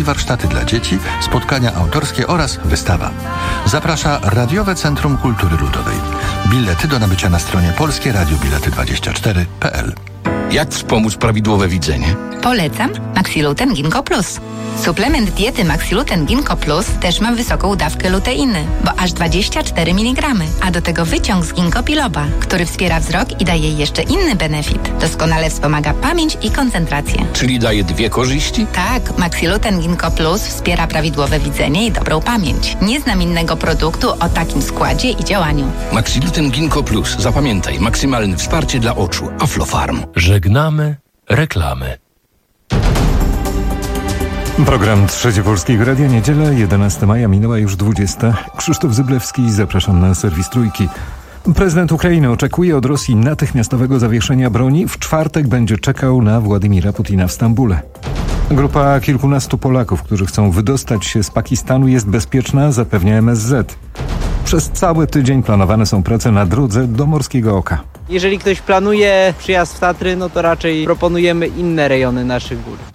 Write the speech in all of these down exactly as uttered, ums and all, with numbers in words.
książki, warsztaty dla dzieci, spotkania autorskie oraz wystawa. Zaprasza Radiowe Centrum Kultury Ludowej. Bilety do nabycia na stronie polskie radio bilety dwadzieścia cztery kropka p l. Jak wspomóc prawidłowe widzenie? Polecam Maxiluten Ginkgo Plus. Suplement diety Maxiluten Ginkgo Plus też ma wysoką dawkę luteiny, bo aż dwadzieścia cztery miligramy, a do tego wyciąg z ginkgo biloba, który wspiera wzrok i daje jeszcze inny benefit. Doskonale wspomaga pamięć i koncentrację. Czyli daje dwie korzyści? Tak, Maxiluten Ginkgo Plus wspiera prawidłowe widzenie i dobrą pamięć. Nie znam innego produktu o takim składzie i działaniu. Maxiluten Ginkgo Plus. Zapamiętaj, maksymalne wsparcie dla oczu. Aflofarm. Żegnamy reklamy. Program Trzecie Polskiego Radia, niedziela, jedenastego maja, minęła już dwudziesta. Krzysztof Zyblewski, zapraszam na serwis Trójki. Prezydent Ukrainy oczekuje od Rosji natychmiastowego zawieszenia broni. W czwartek będzie czekał na Władimira Putina w Stambule. Grupa kilkunastu Polaków, którzy chcą wydostać się z Pakistanu, jest bezpieczna, zapewnia M S Z. Przez cały tydzień planowane są prace na drodze do Morskiego Oka. Jeżeli ktoś planuje przyjazd w Tatry, no to raczej proponujemy inne rejony naszych gór.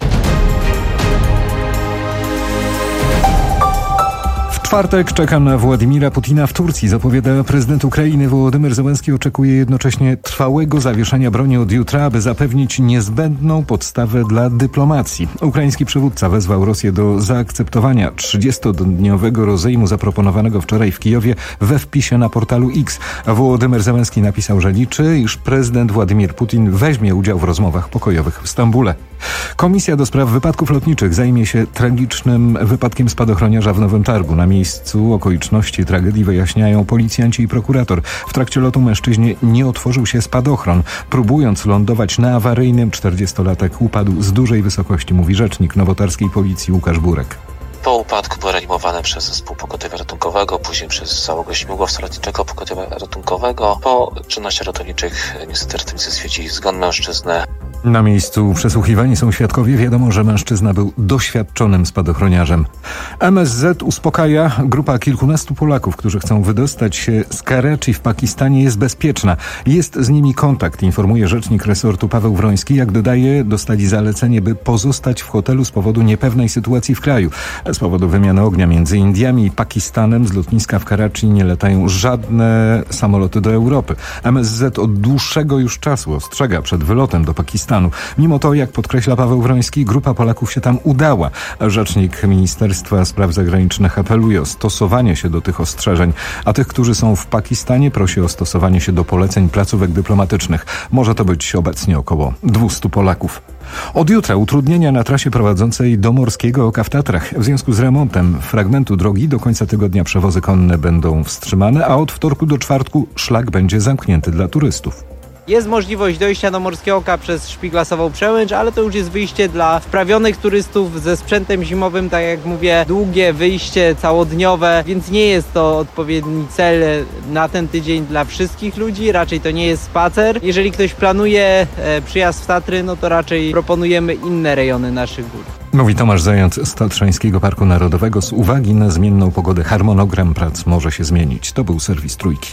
W czwartek czeka na Władimira Putina w Turcji, zapowiada prezydent Ukrainy. Wołodymyr Zełenski oczekuje jednocześnie trwałego zawieszenia broni od jutra, aby zapewnić niezbędną podstawę dla dyplomacji. Ukraiński przywódca wezwał Rosję do zaakceptowania trzydziestodniowego rozejmu zaproponowanego wczoraj w Kijowie we wpisie na portalu X. A Wołodymyr Zełenski napisał, że liczy, iż prezydent Władimir Putin weźmie udział w rozmowach pokojowych w Stambule. Komisja do spraw wypadków lotniczych zajmie się tragicznym wypadkiem spadochroniarza w Nowym Targu. Na miejscu okoliczności tragedii wyjaśniają policjanci i prokurator. W trakcie lotu mężczyźnie nie otworzył się spadochron. Próbując lądować na awaryjnym, czterdziestolatek upadł z dużej wysokości, mówi rzecznik nowotarskiej policji Łukasz Burek. Po upadku był reanimowany przez zespół pogotowia ratunkowego, później przez załogę śmigłowca lotniczego pogotowia ratunkowego. Po czynnościach ratowniczych niestety ratownicy stwierdzili zgon mężczyzny. Na miejscu przesłuchiwani są świadkowie. Wiadomo, że mężczyzna był doświadczonym spadochroniarzem. M S Z uspokaja. Grupa kilkunastu Polaków, którzy chcą wydostać się z Karachi w Pakistanie, jest bezpieczna. Jest z nimi kontakt, informuje rzecznik resortu Paweł Wroński. Jak dodaje, dostali zalecenie, by pozostać w hotelu z powodu niepewnej sytuacji w kraju. Z powodu wymiany ognia między Indiami i Pakistanem z lotniska w Karachi nie latają żadne samoloty do Europy. M S Z od dłuższego już czasu ostrzega przed wylotem do Pakistanu. Mimo to, jak podkreśla Paweł Wroński, grupa Polaków się tam udała. Rzecznik Ministerstwa Spraw Zagranicznych apeluje o stosowanie się do tych ostrzeżeń, a tych, którzy są w Pakistanie, prosi o stosowanie się do poleceń placówek dyplomatycznych. Może to być obecnie około dwustu Polaków. Od jutra utrudnienia na trasie prowadzącej do Morskiego Oka w Tatrach. W związku z remontem fragmentu drogi do końca tygodnia przewozy konne będą wstrzymane, a od wtorku do czwartku szlak będzie zamknięty dla turystów. Jest możliwość dojścia do Morskiego Oka przez Szpiglasową Przełęcz, ale to już jest wyjście dla wprawionych turystów ze sprzętem zimowym, tak jak mówię, długie wyjście całodniowe, więc nie jest to odpowiedni cel na ten tydzień dla wszystkich ludzi, raczej to nie jest spacer. Jeżeli ktoś planuje e, przyjazd w Tatry, no to raczej proponujemy inne rejony naszych gór. Mówi Tomasz Zając z Tatrzańskiego Parku Narodowego. Z uwagi na zmienną pogodę harmonogram prac może się zmienić. To był serwis Trójki.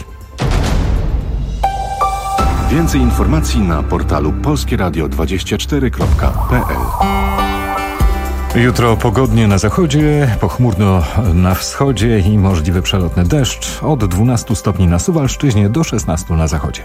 Więcej informacji na portalu polskie radio dwadzieścia cztery kropka p l. Jutro pogodnie na zachodzie, pochmurno na wschodzie i możliwy przelotny deszcz. Od dwunastu stopni na Suwalszczyźnie do szesnastu na zachodzie.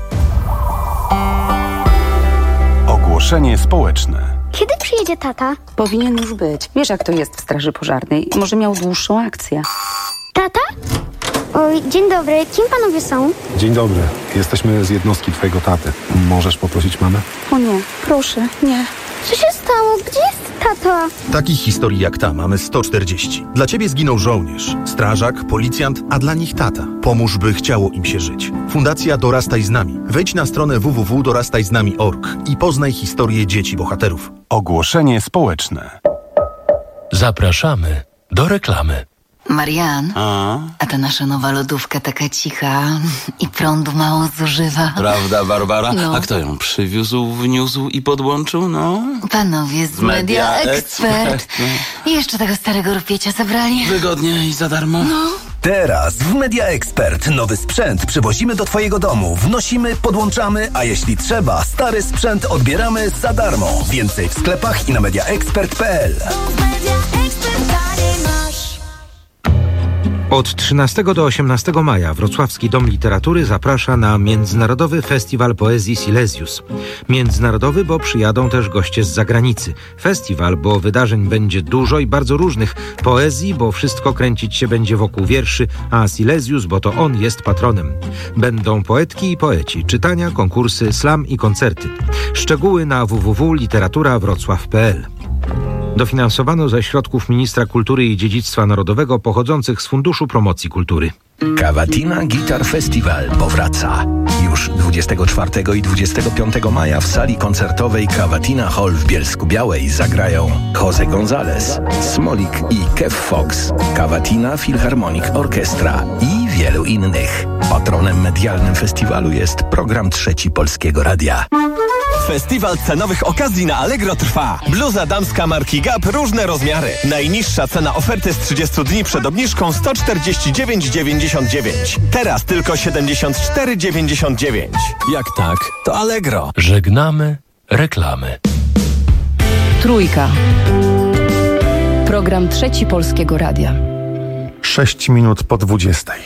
Ogłoszenie społeczne. Kiedy przyjedzie tata? Powinien już być. Wiesz, jak to jest w Straży Pożarnej. Może miał dłuższą akcję. Tata? Oj, dzień dobry. Kim panowie są? Dzień dobry. Jesteśmy z jednostki twojego taty. Możesz poprosić mamę? O nie, proszę, nie. Co się stało? Gdzie jest tata? Takich historii jak ta mamy sto czterdzieści. Dla ciebie zginął żołnierz, strażak, policjant, a dla nich tata. Pomóż, by chciało im się żyć. Fundacja Dorastaj z nami. Wejdź na stronę w w w kropka dorastaj z nami kropka org i poznaj historię dzieci bohaterów. Ogłoszenie społeczne. Zapraszamy do reklamy. Marian, a? a ta nasza nowa lodówka taka cicha i prądu mało zużywa. Prawda, Barbara? No. A kto ją przywiózł, wniósł i podłączył? No? Panowie z Media, Media Expert. Expert. No. I jeszcze tego starego rupiecia zabrali. Wygodnie i za darmo. No. Teraz w Media Expert nowy sprzęt przywozimy do twojego domu. Wnosimy, podłączamy, a jeśli trzeba, stary sprzęt odbieramy za darmo. Więcej w sklepach i na media expert kropka p l. Od trzynastego do osiemnastego maja Wrocławski Dom Literatury zaprasza na Międzynarodowy Festiwal Poezji Silesius. Międzynarodowy, bo przyjadą też goście z zagranicy. Festiwal, bo wydarzeń będzie dużo i bardzo różnych. Poezji, bo wszystko kręcić się będzie wokół wierszy, a Silesius, bo to on jest patronem. Będą poetki i poeci, czytania, konkursy, slam i koncerty. Szczegóły na w w w kropka literatura wrocław kropka p l. Dofinansowano ze środków Ministra Kultury i Dziedzictwa Narodowego pochodzących z Funduszu Promocji Kultury. Cavatina Guitar Festival powraca. Już dwudziestego czwartego i dwudziestego piątego maja w sali koncertowej Cavatina Hall w Bielsku-Białej zagrają Jose González, Smolik i Kev Fox, Cavatina Philharmonic Orchestra i wielu innych. Patronem medialnym festiwalu jest program Trzeci Polskiego Radia. Festiwal cenowych okazji na Allegro trwa. Bluza damska marki Gap, różne rozmiary. Najniższa cena oferty z trzydziestu dni przed obniżką sto czterdzieści dziewięć dziewięćdziesiąt dziewięć. Teraz tylko siedemdziesiąt cztery dziewięćdziesiąt dziewięć. Jak tak, to Allegro. Żegnamy reklamy. Trójka. Program Trzeci Polskiego Radia. Sześć minut po dwudziestej.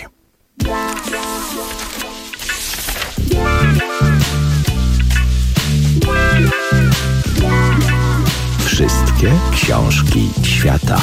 Wszystkie książki świata.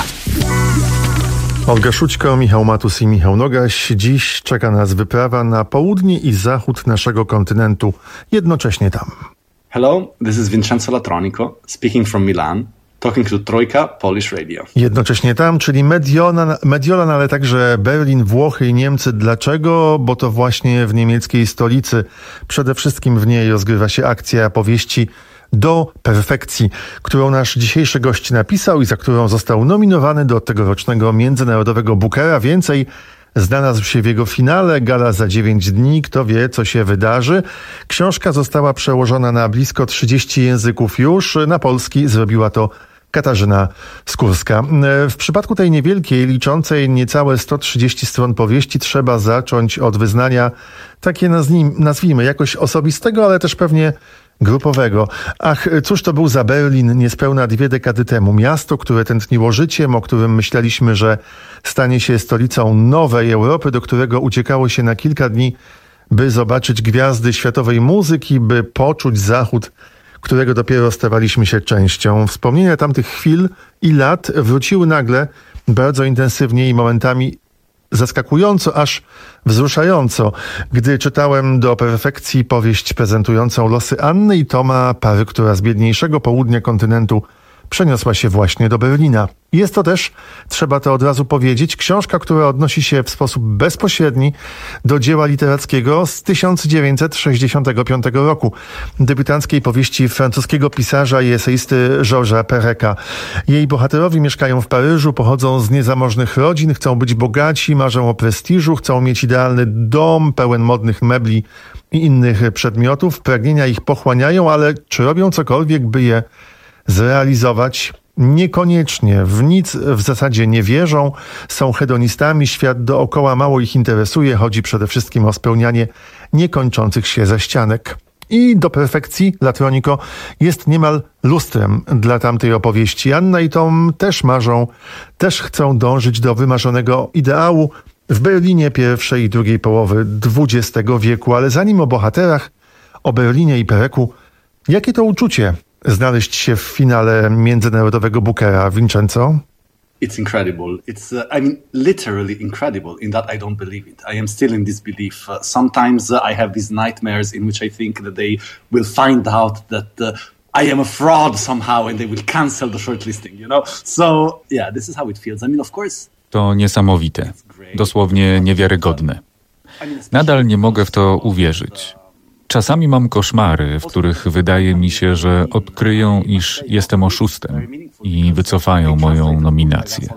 Olga Szućko, Michał Matus i Michał Nogaś. Dziś czeka nas wyprawa na południe i zachód naszego kontynentu, jednocześnie tam. Hello, this is Vincenzo Latronico, speaking from Milan, talking to Trojka Polish Radio. Jednocześnie tam, czyli Mediolan, Mediolan, ale także Berlin, Włochy i Niemcy. Dlaczego? Bo to właśnie w niemieckiej stolicy, przede wszystkim w niej rozgrywa się akcja powieści Do perfekcji, którą nasz dzisiejszy gość napisał i za którą został nominowany do tegorocznego Międzynarodowego Bookera. Więcej znalazł się w jego finale, gala za dziewięć dni. Kto wie, co się wydarzy. Książka została przełożona na blisko trzydzieści języków już. Na polski zrobiła to Katarzyna Skórska. W przypadku tej niewielkiej, liczącej niecałe sto trzydzieści stron powieści trzeba zacząć od wyznania, takie nazwijmy, jakoś osobistego, ale też pewnie grupowego. Ach, cóż to był za Berlin niespełna dwie dekady temu. Miasto, które tętniło życiem, o którym myśleliśmy, że stanie się stolicą nowej Europy, do którego uciekało się na kilka dni, by zobaczyć gwiazdy światowej muzyki, by poczuć zachód, którego dopiero stawaliśmy się częścią. Wspomnienia tamtych chwil i lat wróciły nagle bardzo intensywnie i momentami zaskakująco, aż wzruszająco, gdy czytałem Do perfekcji powieść prezentującą losy Anny i Toma, pary, która z biedniejszego południa kontynentu przeniosła się właśnie do Berlina. Jest to też, trzeba to od razu powiedzieć, książka, która odnosi się w sposób bezpośredni do dzieła literackiego z tysiąc dziewięćset sześćdziesiątego piątego roku, debiutanckiej powieści francuskiego pisarza i eseisty Georgesa Pereka. Jej bohaterowie mieszkają w Paryżu, pochodzą z niezamożnych rodzin, chcą być bogaci, marzą o prestiżu, chcą mieć idealny dom pełen modnych mebli i innych przedmiotów. Pragnienia ich pochłaniają, ale czy robią cokolwiek, by je zrealizować? Niekoniecznie. W nic w zasadzie nie wierzą, są hedonistami, świat dookoła mało ich interesuje, chodzi przede wszystkim o spełnianie niekończących się zaścianek. I Do perfekcji Latroniko jest niemal lustrem dla tamtej opowieści. Anna i Tom też marzą, też chcą dążyć do wymarzonego ideału w Berlinie pierwszej i drugiej połowy dwudziestego wieku. Ale zanim o bohaterach, o Berlinie i Pereku, jakie to uczucie znaleźć się w finale Międzynarodowego Bookera, Vincenzo? It's incredible. It's, uh, I mean, literally incredible in that I don't believe it. I am still in disbelief. Uh, sometimes uh, I have these nightmares in which I think that they will find out that uh, I am a fraud somehow and they will cancel the shortlisting, you know? So, yeah, this is how it feels. I mean, of course... To niesamowite. Dosłownie niewiarygodne. Nadal nie mogę w to uwierzyć. Czasami mam koszmary, w których wydaje mi się, że odkryją, iż jestem oszustem i wycofają moją nominację.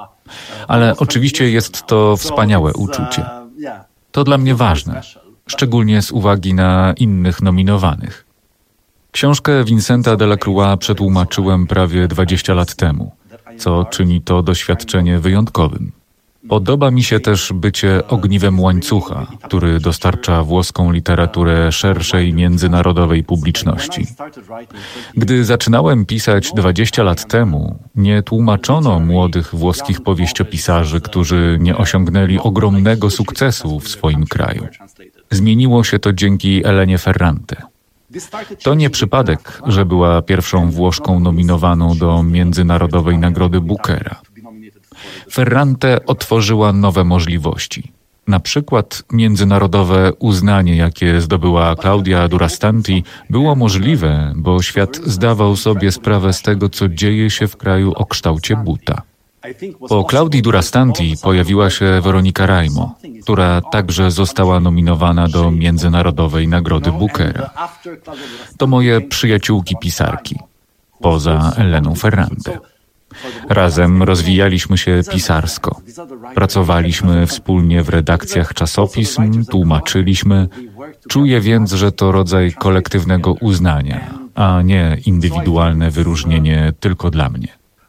Ale oczywiście jest to wspaniałe uczucie. To dla mnie ważne, szczególnie z uwagi na innych nominowanych. Książkę Vincenta Delacroix przetłumaczyłem prawie dwadzieścia lat temu, co czyni to doświadczenie wyjątkowym. Podoba mi się też bycie ogniwem łańcucha, który dostarcza włoską literaturę szerszej międzynarodowej publiczności. Gdy zaczynałem pisać dwadzieścia lat temu, nie tłumaczono młodych włoskich powieściopisarzy, którzy nie osiągnęli ogromnego sukcesu w swoim kraju. Zmieniło się to dzięki Elenie Ferrante. To nie przypadek, że była pierwszą Włoszką nominowaną do Międzynarodowej Nagrody Bookera. Ferrante otworzyła nowe możliwości. Na przykład międzynarodowe uznanie, jakie zdobyła Claudia Durastanti, było możliwe, bo świat zdawał sobie sprawę z tego, co dzieje się w kraju o kształcie buta. Po Claudii Durastanti pojawiła się Weronika Raimo, która także została nominowana do Międzynarodowej Nagrody Bookera. To moje przyjaciółki pisarki, poza Eleną Ferrante. Razem rozwijaliśmy się pisarsko. Pracowaliśmy wspólnie w redakcjach czasopism, tłumaczyliśmy. Czuję więc, że to rodzaj kolektywnego uznania, a nie indywidualne wyróżnienie tylko dla mnie.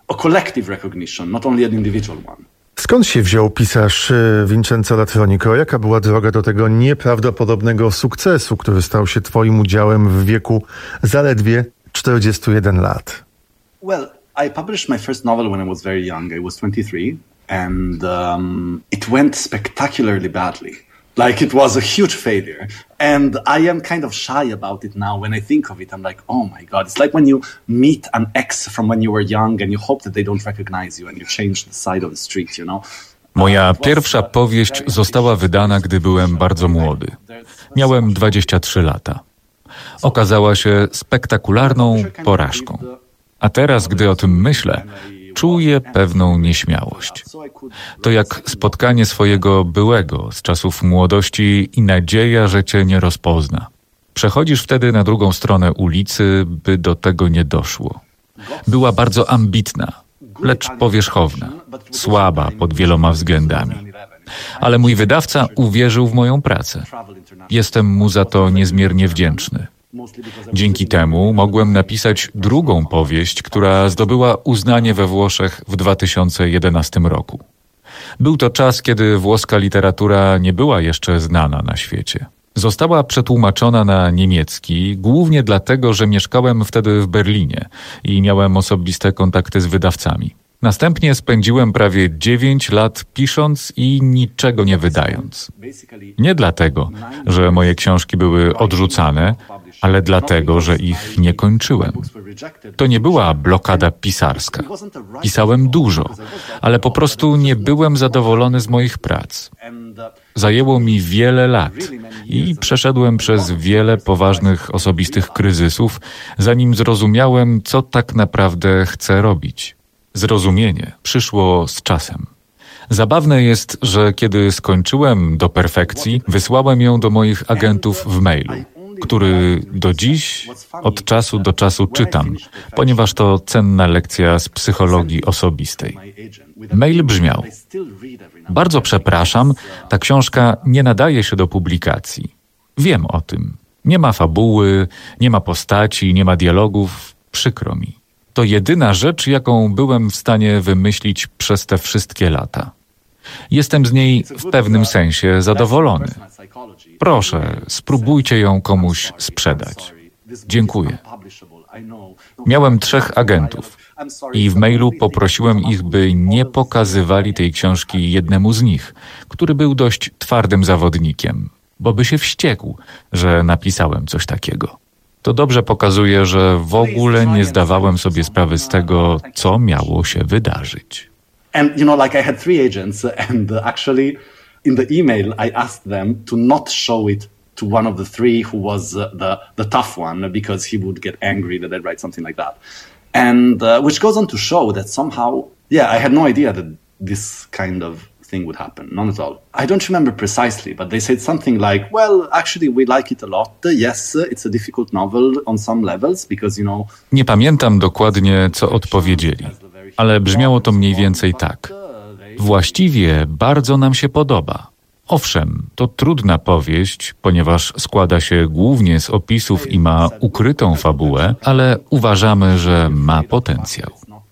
Skąd się wziął pisarz Vincenzo Latronico? Jaka była droga do tego nieprawdopodobnego sukcesu, który stał się twoim udziałem w wieku zaledwie czterdziestu jeden lat? Well, I published my first novel when I was very young. I was twenty-three, and um, it went spectacularly badly. Like, it was a huge failure. And I am kind of shy about it now. When I think of it, I'm like, oh my God. It's like when you meet an ex from when you were young and you hope that they don't recognize you and you change the side of the street, you know? Moja pierwsza powieść została wydana, gdy byłem bardzo młody. Miałem dwadzieścia trzy lata. Okazała się spektakularną porażką. A teraz, gdy o tym myślę, czuję pewną nieśmiałość. To jak spotkanie swojego byłego z czasów młodości i nadzieja, że cię nie rozpozna. Przechodzisz wtedy na drugą stronę ulicy, by do tego nie doszło. Była bardzo ambitna, lecz powierzchowna, słaba pod wieloma względami. Ale mój wydawca uwierzył w moją pracę. Jestem mu za to niezmiernie wdzięczny. Dzięki temu mogłem napisać drugą powieść, która zdobyła uznanie we Włoszech w dwa tysiące jedenastym roku. Był to czas, kiedy włoska literatura nie była jeszcze znana na świecie. Została przetłumaczona na niemiecki, głównie dlatego, że mieszkałem wtedy w Berlinie i miałem osobiste kontakty z wydawcami. Następnie spędziłem prawie dziewięć lat pisząc i niczego nie wydając. Nie dlatego, że moje książki były odrzucane, ale dlatego, że ich nie kończyłem. To nie była blokada pisarska. Pisałem dużo, ale po prostu nie byłem zadowolony z moich prac. Zajęło mi wiele lat i przeszedłem przez wiele poważnych osobistych kryzysów, zanim zrozumiałem, co tak naprawdę chcę robić. Zrozumienie przyszło z czasem. Zabawne jest, że kiedy skończyłem do perfekcji, wysłałem ją do moich agentów w mailu, który do dziś od czasu do czasu czytam, ponieważ to cenna lekcja z psychologii osobistej. Mail brzmiał: bardzo przepraszam, ta książka nie nadaje się do publikacji. Wiem o tym. Nie ma fabuły, nie ma postaci, nie ma dialogów. Przykro mi. To jedyna rzecz, jaką byłem w stanie wymyślić przez te wszystkie lata. Jestem z niej w pewnym sensie zadowolony. Proszę, spróbujcie ją komuś sprzedać. Dziękuję. Miałem trzech agentów i w mailu poprosiłem ich, by nie pokazywali tej książki jednemu z nich, który był dość twardym zawodnikiem, bo by się wściekł, że napisałem coś takiego. To dobrze pokazuje, że w ogóle nie zdawałem sobie sprawy z tego, co miało się wydarzyć. And you know, like I had three agents, and uh, actually in the email I asked them to not show it to one of the three who was uh, the the tough one, because he would get angry that I'd write something like that. And uh, which goes on to show that somehow, yeah, I had no idea that this kind of thing would happen, none at all. I don't remember precisely, but they said something like, well, actually we like it a lot. Yes, it's a difficult novel on some levels, because, you know... Nie pamiętam dokładnie, co odpowiedzieli, ale brzmiało to mniej więcej tak. Właściwie bardzo nam się podoba. Owszem, to trudna powieść, ponieważ składa się głównie z opisów i ma ukrytą fabułę, ale uważamy, że ma potencjał.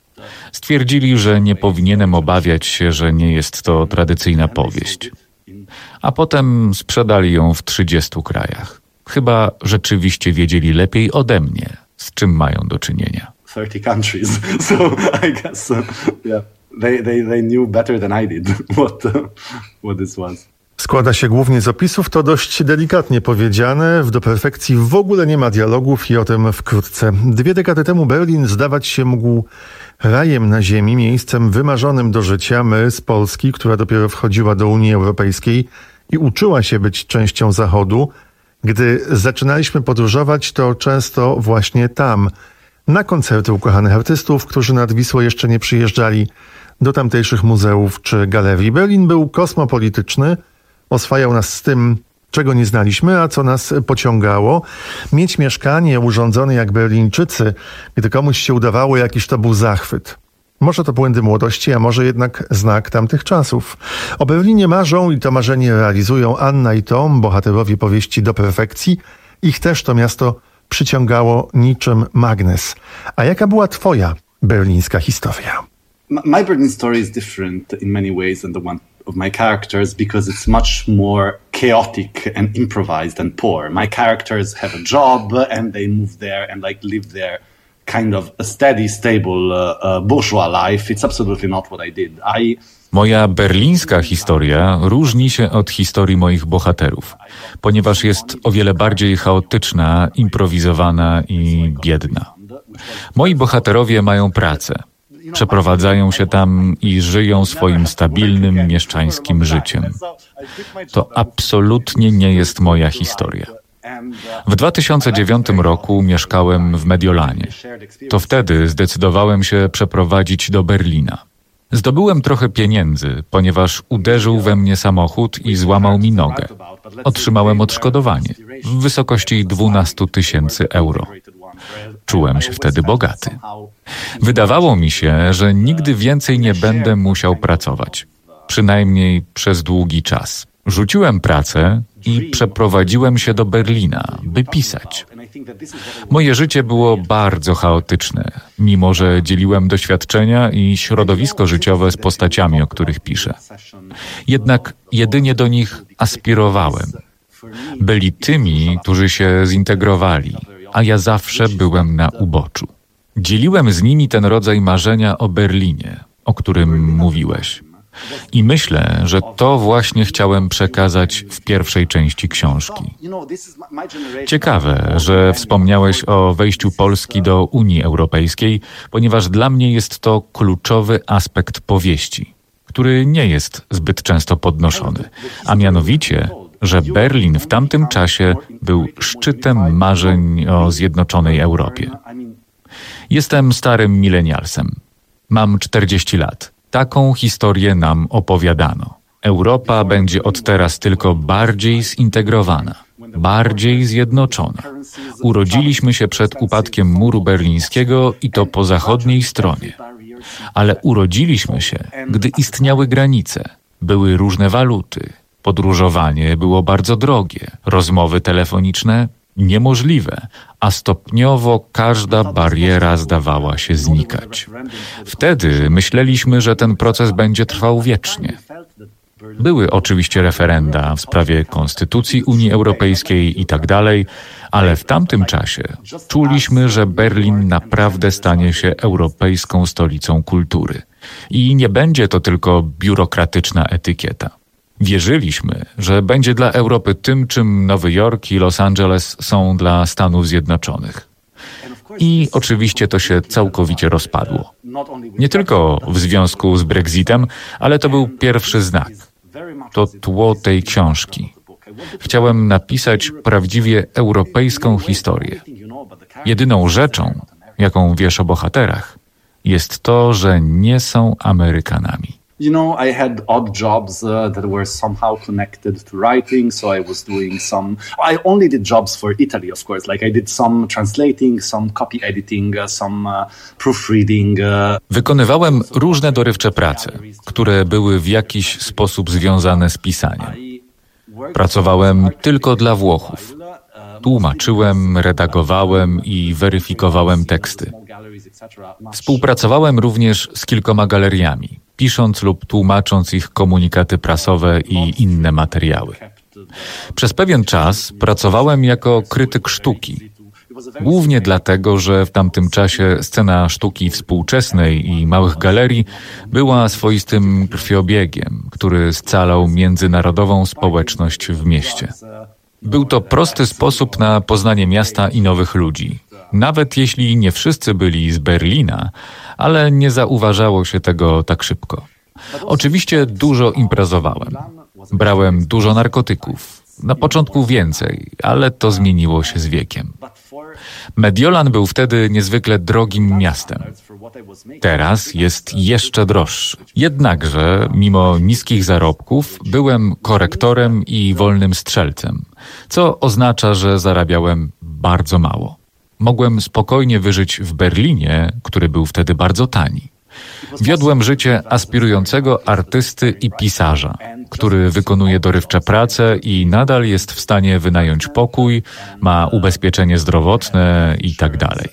Stwierdzili, że nie powinienem obawiać się, że nie jest to tradycyjna powieść. A potem sprzedali ją w trzydziestu krajach. Chyba rzeczywiście wiedzieli lepiej ode mnie, z czym mają do czynienia. thirty countries. So I guess, uh, yeah, they, they, they knew better than I did what, uh, what this was. Składa się głównie z opisów, to dość delikatnie powiedziane. W Do perfekcji w ogóle nie ma dialogów i o tym wkrótce. Dwie dekady temu Berlin zdawać się mógł rajem na ziemi, miejscem wymarzonym do życia. My z Polski, która dopiero wchodziła do Unii Europejskiej i uczyła się być częścią Zachodu, gdy zaczynaliśmy podróżować, to często właśnie tam, na koncerty ukochanych artystów, którzy nad Wisłą jeszcze nie przyjeżdżali, do tamtejszych muzeów czy galerii. Berlin był kosmopolityczny, oswajał nas z tym, czego nie znaliśmy, a co nas pociągało. Mieć mieszkanie urządzone jak Berlińczycy, gdy komuś się udawało, jakiś to był zachwyt. Może to błędy młodości, a może jednak znak tamtych czasów. O Berlinie marzą i to marzenie realizują Anna i Tom, bohaterowie powieści Do perfekcji. Ich też to miasto przyciągało niczym magnes. A jaka była twoja berlińska historia? My Berlin story is different in many ways than the one of my characters because it's much more chaotic and improvised and poor. My characters have a job and they move there and like live there kind of a steady, stable uh, uh, bourgeois life. It's absolutely not what I did. I Moja berlińska historia różni się od historii moich bohaterów, ponieważ jest o wiele bardziej chaotyczna, improwizowana i biedna. Moi bohaterowie mają pracę. Przeprowadzają się tam i żyją swoim stabilnym, mieszczańskim życiem. To absolutnie nie jest moja historia. W dwa tysiące dziewiątym roku mieszkałem w Mediolanie. To wtedy zdecydowałem się przeprowadzić do Berlina. Zdobyłem trochę pieniędzy, ponieważ uderzył we mnie samochód i złamał mi nogę. Otrzymałem odszkodowanie w wysokości dwanaście tysięcy euro. Czułem się wtedy bogaty. Wydawało mi się, że nigdy więcej nie będę musiał pracować. Przynajmniej przez długi czas. Rzuciłem pracę i przeprowadziłem się do Berlina, by pisać. Moje życie było bardzo chaotyczne, mimo że dzieliłem doświadczenia i środowisko życiowe z postaciami, o których piszę. Jednak jedynie do nich aspirowałem. Byli tymi, którzy się zintegrowali, a ja zawsze byłem na uboczu. Dzieliłem z nimi ten rodzaj marzenia o Berlinie, o którym mówiłeś. I myślę, że to właśnie chciałem przekazać w pierwszej części książki. Ciekawe, że wspomniałeś o wejściu Polski do Unii Europejskiej, ponieważ dla mnie jest to kluczowy aspekt powieści, który nie jest zbyt często podnoszony, a mianowicie, że Berlin w tamtym czasie był szczytem marzeń o zjednoczonej Europie. Jestem starym milenialsem. Mam czterdzieści lat. Taką historię nam opowiadano. Europa będzie od teraz tylko bardziej zintegrowana, bardziej zjednoczona. Urodziliśmy się przed upadkiem muru berlińskiego i to po zachodniej stronie. Ale urodziliśmy się, gdy istniały granice, były różne waluty, podróżowanie było bardzo drogie, rozmowy telefoniczne niemożliwe, a stopniowo każda bariera zdawała się znikać. Wtedy myśleliśmy, że ten proces będzie trwał wiecznie. Były oczywiście referenda w sprawie konstytucji Unii Europejskiej i tak dalej, ale w tamtym czasie czuliśmy, że Berlin naprawdę stanie się europejską stolicą kultury. I nie będzie to tylko biurokratyczna etykieta. Wierzyliśmy, że będzie dla Europy tym, czym Nowy Jork i Los Angeles są dla Stanów Zjednoczonych. I oczywiście to się całkowicie rozpadło. Nie tylko w związku z Brexitem, ale to był pierwszy znak. To tło tej książki. Chciałem napisać prawdziwie europejską historię. Jedyną rzeczą, jaką wiesz o bohaterach, jest to, że nie są Amerykanami. You know, I had odd jobs uh, that were somehow connected to writing, so I was doing some... I only did jobs for Italy, of course. Like I did some translating, some copy editing, uh, some uh, proofreading. Uh... Wykonywałem różne dorywcze prace, które były w jakiś sposób związane z pisaniem. Pracowałem tylko dla Włochów. Tłumaczyłem, redagowałem i weryfikowałem teksty. Współpracowałem również z kilkoma galeriami, pisząc lub tłumacząc ich komunikaty prasowe i inne materiały. Przez pewien czas pracowałem jako krytyk sztuki. Głównie dlatego, że w tamtym czasie scena sztuki współczesnej i małych galerii była swoistym krwiobiegiem, który scalał międzynarodową społeczność w mieście. Był to prosty sposób na poznanie miasta i nowych ludzi. Nawet jeśli nie wszyscy byli z Berlina, ale nie zauważało się tego tak szybko. Oczywiście dużo imprezowałem. Brałem dużo narkotyków. Na początku więcej, ale to zmieniło się z wiekiem. Mediolan był wtedy niezwykle drogim miastem. Teraz jest jeszcze droższy. Jednakże, mimo niskich zarobków, byłem korektorem i wolnym strzelcem, co oznacza, że zarabiałem bardzo mało. Mogłem spokojnie wyżyć w Berlinie, który był wtedy bardzo tani. Wiodłem życie aspirującego artysty i pisarza, który wykonuje dorywcze prace i nadal jest w stanie wynająć pokój, ma ubezpieczenie zdrowotne i tak dalej.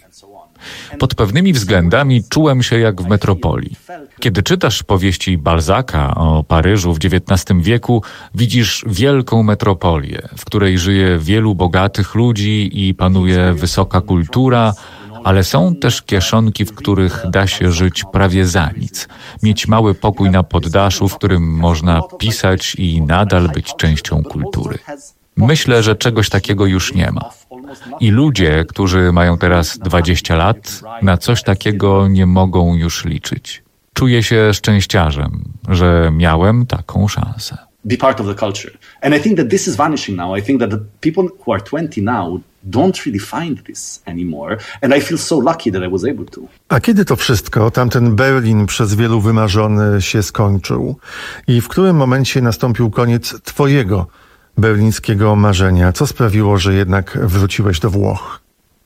Pod pewnymi względami czułem się jak w metropolii. Kiedy czytasz powieści Balzaca o Paryżu w dziewiętnastym wieku, widzisz wielką metropolię, w której żyje wielu bogatych ludzi i panuje wysoka kultura, ale są też kieszonki, w których da się żyć prawie za nic. Mieć mały pokój na poddaszu, w którym można pisać i nadal być częścią kultury. Myślę, że czegoś takiego już nie ma. I ludzie, którzy mają teraz dwadzieścia lat, na coś takiego nie mogą już liczyć. Czuję się szczęściarzem, że miałem taką szansę. Be part of the culture. And I think that this is vanishing now. I think that the people who are twenty now don't really find this anymore. And I feel so lucky that I was able to. A kiedy to wszystko, tamten Berlin przez wielu wymarzony, się skończył? I w którym momencie nastąpił koniec twojego berlińskiego marzenia? Co sprawiło, że jednak wróciłeś do Włoch?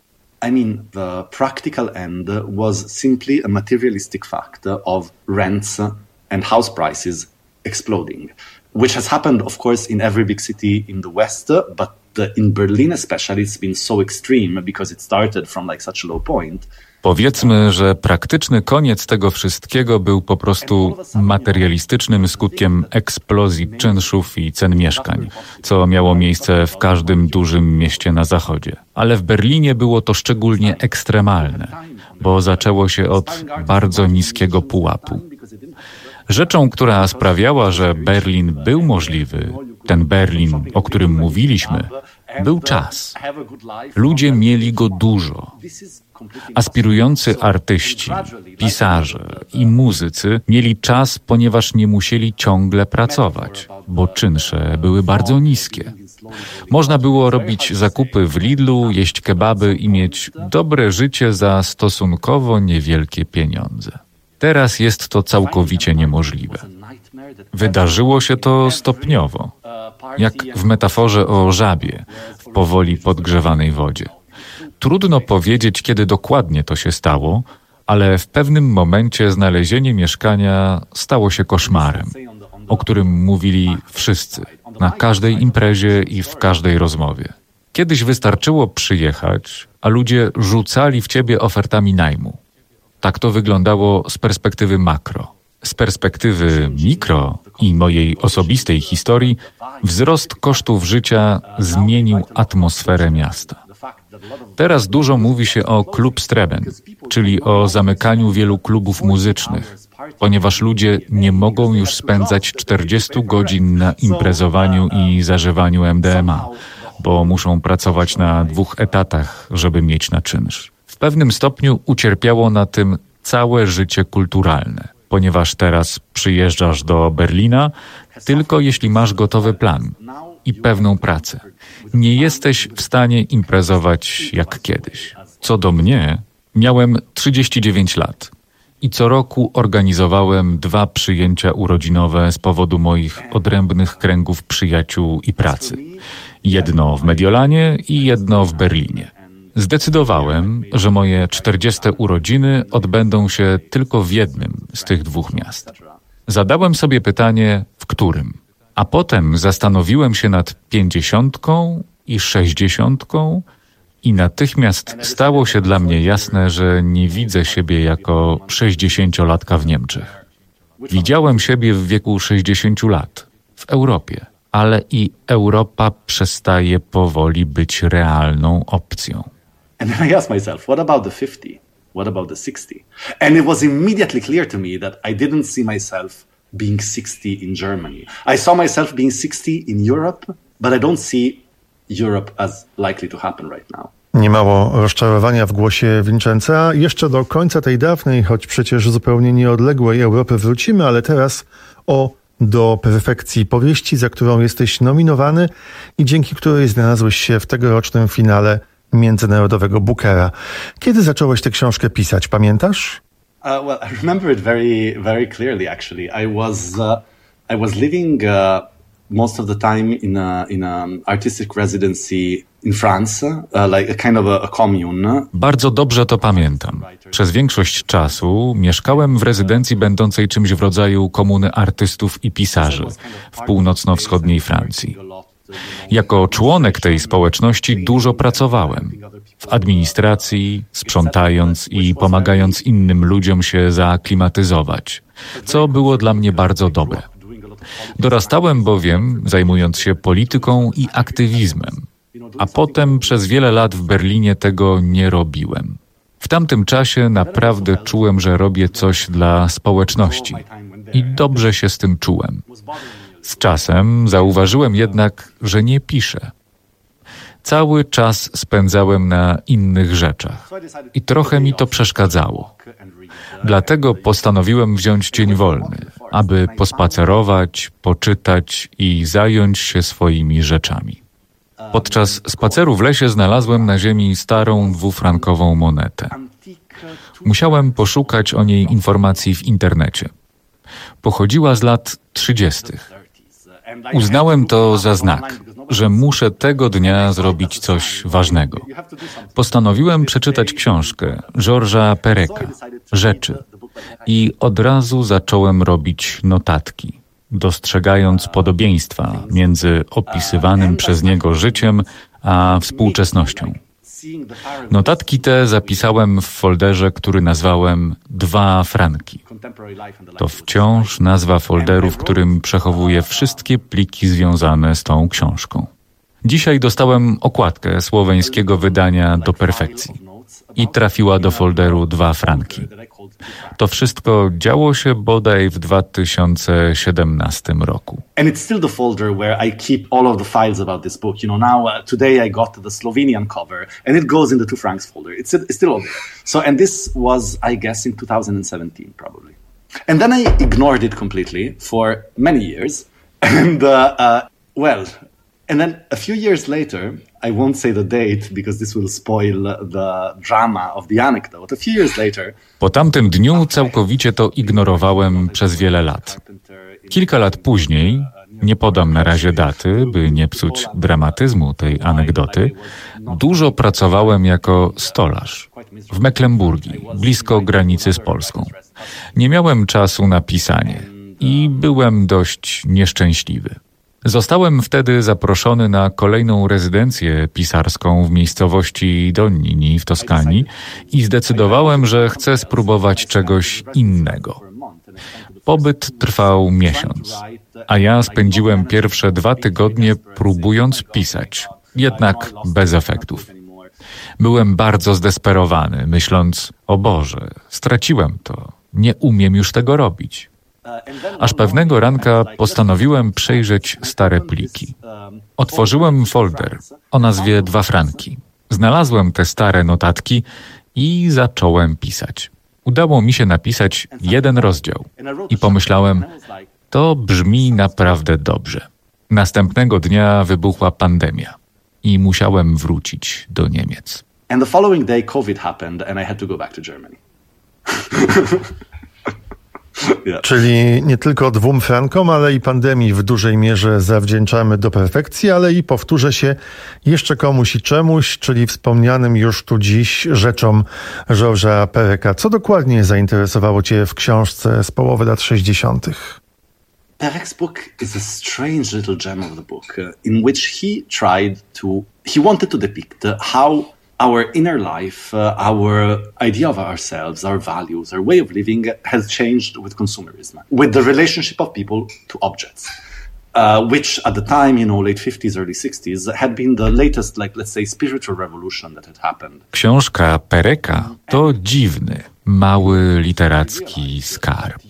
I mean, the practical end was simply a materialistic fact of rents and house prices exploding, which has happened, of course, in every big city in the West, but in Berlin especially it's been so extreme because it started from like such a low point. Powiedzmy, że praktyczny koniec tego wszystkiego był po prostu materialistycznym skutkiem eksplozji czynszów i cen mieszkań, co miało miejsce w każdym dużym mieście na zachodzie. Ale w Berlinie było to szczególnie ekstremalne, bo zaczęło się od bardzo niskiego pułapu. Rzeczą, która sprawiała, że Berlin był możliwy, ten Berlin, o którym mówiliśmy, był czas. Ludzie mieli go dużo. Aspirujący artyści, pisarze i muzycy mieli czas, ponieważ nie musieli ciągle pracować, bo czynsze były bardzo niskie. Można było robić zakupy w Lidlu, jeść kebaby i mieć dobre życie za stosunkowo niewielkie pieniądze. Teraz jest to całkowicie niemożliwe. Wydarzyło się to stopniowo, jak w metaforze o żabie w powoli podgrzewanej wodzie. Trudno powiedzieć, kiedy dokładnie to się stało, ale w pewnym momencie znalezienie mieszkania stało się koszmarem, o którym mówili wszyscy, na każdej imprezie i w każdej rozmowie. Kiedyś wystarczyło przyjechać, a ludzie rzucali w ciebie ofertami najmu. Tak to wyglądało z perspektywy makro. Z perspektywy mikro i mojej osobistej historii, wzrost kosztów życia zmienił atmosferę miasta. Teraz dużo mówi się o Clubstreben, czyli o zamykaniu wielu klubów muzycznych, ponieważ ludzie nie mogą już spędzać czterdziestu godzin na imprezowaniu i zażywaniu M D M A, bo muszą pracować na dwóch etatach, żeby mieć na czynsz. W pewnym stopniu ucierpiało na tym całe życie kulturalne, ponieważ teraz przyjeżdżasz do Berlina tylko jeśli masz gotowy plan i pewną pracę. Nie jesteś w stanie imprezować jak kiedyś. Co do mnie, miałem trzydzieści dziewięć lat i co roku organizowałem dwa przyjęcia urodzinowe z powodu moich odrębnych kręgów przyjaciół i pracy. Jedno w Mediolanie i jedno w Berlinie. Zdecydowałem, że moje czterdzieste urodziny odbędą się tylko w jednym z tych dwóch miast. Zadałem sobie pytanie, w którym? A potem zastanowiłem się nad pięćdziesiątką i sześćdziesiątką I natychmiast stało się dla mnie jasne, że nie widzę siebie jako sześćdziesięciolatka w Niemczech. Widziałem siebie w wieku sześćdziesięciu lat, w Europie, ale i Europa przestaje powoli być realną opcją. And then I asked myself, what about the fifty? What about the sixty? And it was immediately clear to me that I didn't see myself being sixty in Germany. I saw myself being sixty in Europe, but I don't see Europe as likely to happen right now. Niemało rozczarowania w głosie Vincenza. Jeszcze do końca tej dawnej, choć przecież zupełnie nieodległej Europy wrócimy, ale teraz o Do perfekcji powieści, za którą jesteś nominowany i dzięki której znalazłeś się w tegorocznym finale Międzynarodowego Bookera. Kiedy zacząłeś tę książkę pisać, pamiętasz? Uh, well, I remember it very, very clearly. Actually, I was uh, I was living uh, most of the time in a in an artistic residency in France, uh, like a kind of a, a commune. Bardzo dobrze to pamiętam. Przez większość czasu mieszkałem w rezydencji będącej czymś w rodzaju komuny artystów i pisarzy w północno-wschodniej Francji. Jako członek tej społeczności dużo pracowałem. W administracji, sprzątając i pomagając innym ludziom się zaaklimatyzować, co było dla mnie bardzo dobre. Dorastałem bowiem, zajmując się polityką i aktywizmem, a potem przez wiele lat w Berlinie tego nie robiłem. W tamtym czasie naprawdę czułem, że robię coś dla społeczności i dobrze się z tym czułem. Z czasem zauważyłem jednak, że nie piszę. Cały czas spędzałem na innych rzeczach i trochę mi to przeszkadzało. Dlatego postanowiłem wziąć dzień wolny, aby pospacerować, poczytać i zająć się swoimi rzeczami. Podczas spaceru w lesie znalazłem na ziemi starą dwufrankową monetę. Musiałem poszukać o niej informacji w internecie. Pochodziła z lat trzydziestych. Uznałem to za znak, że muszę tego dnia zrobić coś ważnego. Postanowiłem przeczytać książkę Georgesa Pereka, Rzeczy, i od razu zacząłem robić notatki, dostrzegając podobieństwa między opisywanym przez niego życiem a współczesnością. Notatki te zapisałem w folderze, który nazwałem Dwa franki. To wciąż nazwa folderu, w którym przechowuję wszystkie pliki związane z tą książką. Dzisiaj dostałem okładkę słoweńskiego wydania Do perfekcji i trafiła do folderu Dwa franki. To wszystko działo się bodaj w dwa tysiące siedemnastym roku. And it's still the folder where I keep all of the files about this book. You know, now uh, today I got the Slovenian cover and it goes in the Two Franks folder. It's, it's still all there. So, and this was, I guess, in two thousand seventeen probably. And then I ignored it completely for many years. And, uh, uh, well, and then a few years later, I won't say the date because this will spoil the drama of the anecdote. A few years later, po tamtym dniu całkowicie to ignorowałem przez wiele lat. Kilka lat później, nie podam na razie daty, by nie psuć dramatyzmu tej anegdoty, dużo pracowałem jako stolarz w Mecklenburgii, blisko granicy z Polską. Nie miałem czasu na pisanie i byłem dość nieszczęśliwy. Zostałem wtedy zaproszony na kolejną rezydencję pisarską w miejscowości Donnini w Toskanii i zdecydowałem, że chcę spróbować czegoś innego. Pobyt trwał miesiąc, a ja spędziłem pierwsze dwa tygodnie próbując pisać, jednak bez efektów. Byłem bardzo zdesperowany, myśląc, o Boże, straciłem to, nie umiem już tego robić. Aż pewnego ranka postanowiłem przejrzeć stare pliki. Otworzyłem folder o nazwie Dwa franki. Znalazłem te stare notatki i zacząłem pisać. Udało mi się napisać jeden rozdział i pomyślałem, to brzmi naprawdę dobrze. Następnego dnia wybuchła pandemia i musiałem wrócić do Niemiec. And the following day COVID happened and I had to go back to Germany. Yeah. Czyli nie tylko dwóm frankom, ale i pandemii w dużej mierze zawdzięczamy Do perfekcji, ale i powtórzę się jeszcze komuś i czemuś, czyli wspomnianym już tu dziś rzeczom Georgesa Pereka. Co dokładnie zainteresowało cię w książce z połowy lat sześćdziesiątych? Perek's book is a strange little gem of the book uh, in which he tried to, he wanted to depict uh, how our inner life, uh, our idea of ourselves, our values, our way of living has changed with consumerism, with the relationship of people to objects. Uh, which at the time, you know, late fifties, early sixties, had been the latest, like, let's say, spiritual revolution that had happened. Książka Pereka to dziwny, mały literacki skarb.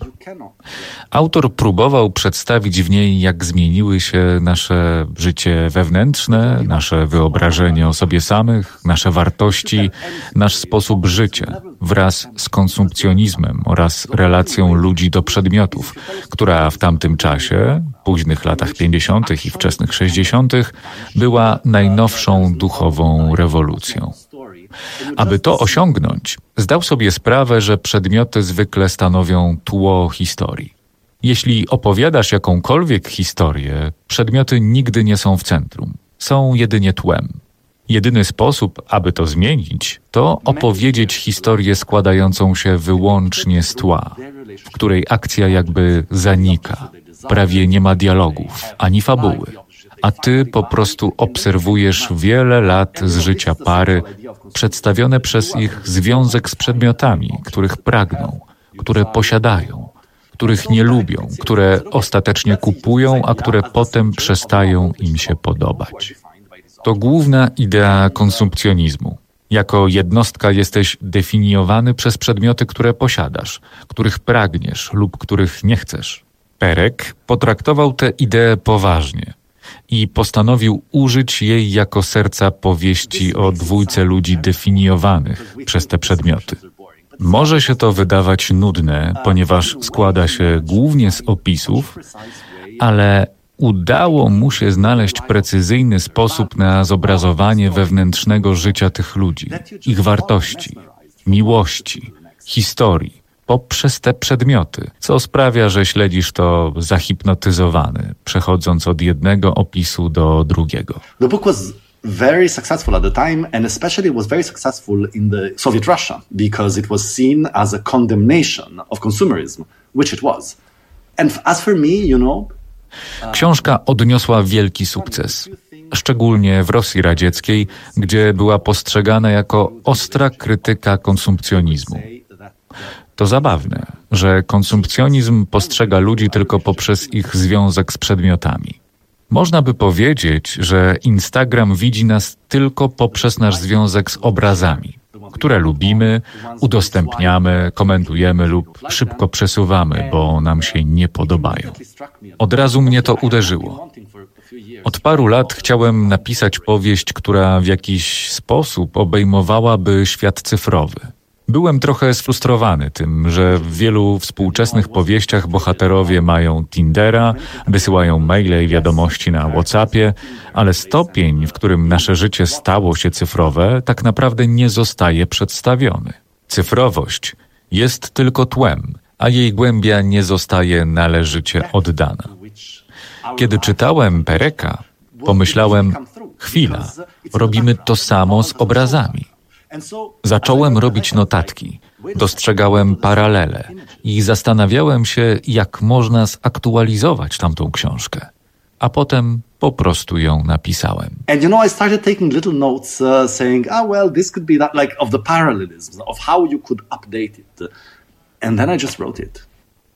Autor próbował przedstawić w niej, jak zmieniły się nasze życie wewnętrzne, nasze wyobrażenie o sobie samych, nasze wartości, nasz sposób życia wraz z konsumpcjonizmem oraz relacją ludzi do przedmiotów, która w tamtym czasie, późnych latach pięćdziesiątych i wczesnych sześćdziesiątych, była najnowszą duchową rewolucją. Aby to osiągnąć, zdał sobie sprawę, że przedmioty zwykle stanowią tło historii. Jeśli opowiadasz jakąkolwiek historię, przedmioty nigdy nie są w centrum, są jedynie tłem. Jedyny sposób, aby to zmienić, to opowiedzieć historię składającą się wyłącznie z tła, w której akcja jakby zanika, prawie nie ma dialogów, ani fabuły. A ty po prostu obserwujesz wiele lat z życia pary, przedstawione przez ich związek z przedmiotami, których pragną, które posiadają, których nie lubią, które ostatecznie kupują, a które potem przestają im się podobać. To główna idea konsumpcjonizmu. Jako jednostka jesteś definiowany przez przedmioty, które posiadasz, których pragniesz lub których nie chcesz. Perek potraktował tę ideę poważnie i postanowił użyć jej jako serca powieści o dwójce ludzi definiowanych przez te przedmioty. Może się to wydawać nudne, ponieważ składa się głównie z opisów, ale udało mu się znaleźć precyzyjny sposób na zobrazowanie wewnętrznego życia tych ludzi, ich wartości, miłości, historii, poprzez te przedmioty, co sprawia, że śledzisz to zahipnotyzowany, przechodząc od jednego opisu do drugiego. The book was very successful at the time, and especially was very successful in the Soviet Russia, because it was seen as a condemnation of consumerism, which it was. And as for me, you know, książka odniosła wielki sukces, szczególnie w Rosji radzieckiej, gdzie była postrzegana jako ostra krytyka konsumpcjonizmu. To zabawne, że konsumpcjonizm postrzega ludzi tylko poprzez ich związek z przedmiotami. Można by powiedzieć, że Instagram widzi nas tylko poprzez nasz związek z obrazami, które lubimy, udostępniamy, komentujemy lub szybko przesuwamy, bo nam się nie podobają. Od razu mnie to uderzyło. Od paru lat chciałem napisać powieść, która w jakiś sposób obejmowałaby świat cyfrowy. Byłem trochę sfrustrowany tym, że w wielu współczesnych powieściach bohaterowie mają Tindera, wysyłają maile i wiadomości na WhatsAppie, ale stopień, w którym nasze życie stało się cyfrowe, tak naprawdę nie zostaje przedstawiony. Cyfrowość jest tylko tłem, a jej głębia nie zostaje należycie oddana. Kiedy czytałem Pereka, pomyślałem, chwila, robimy to samo z obrazami. Zacząłem robić notatki, dostrzegałem paralele i zastanawiałem się, jak można zaktualizować tamtą książkę. A potem po prostu ją napisałem. And you know, I started taking little notes, uh, saying, ah, well, this could be that, like, of the parallelisms, of how you could update it. And then I just wrote it.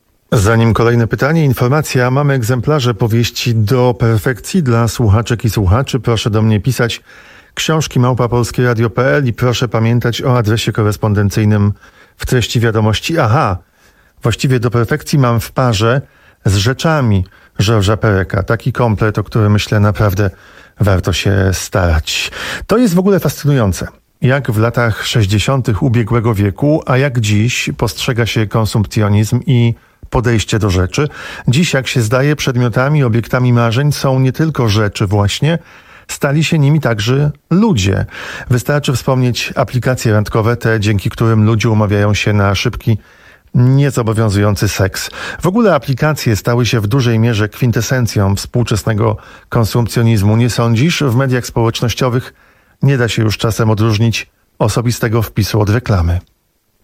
Zanim kolejne pytanie, informacja. Mamy egzemplarze powieści do perfekcji dla słuchaczek i słuchaczy. Proszę do mnie pisać książki małpa polskie radio kropka p l i proszę pamiętać o adresie korespondencyjnym w treści wiadomości. Aha, właściwie do perfekcji mam w parze z rzeczami Georgesa Pereka. Taki komplet, o który myślę naprawdę warto się starać. To jest w ogóle fascynujące. Jak w latach sześćdziesiątych ubiegłego wieku, a jak dziś postrzega się konsumpcjonizm i podejście do rzeczy. Dziś, jak się zdaje, przedmiotami, obiektami marzeń są nie tylko rzeczy właśnie, stali się nimi także ludzie. Wystarczy wspomnieć aplikacje randkowe, te dzięki którym ludzie umawiają się na szybki, niezobowiązujący seks. W ogóle aplikacje stały się w dużej mierze kwintesencją współczesnego konsumpcjonizmu. Nie sądzisz? W mediach społecznościowych nie da się już czasem odróżnić osobistego wpisu od reklamy.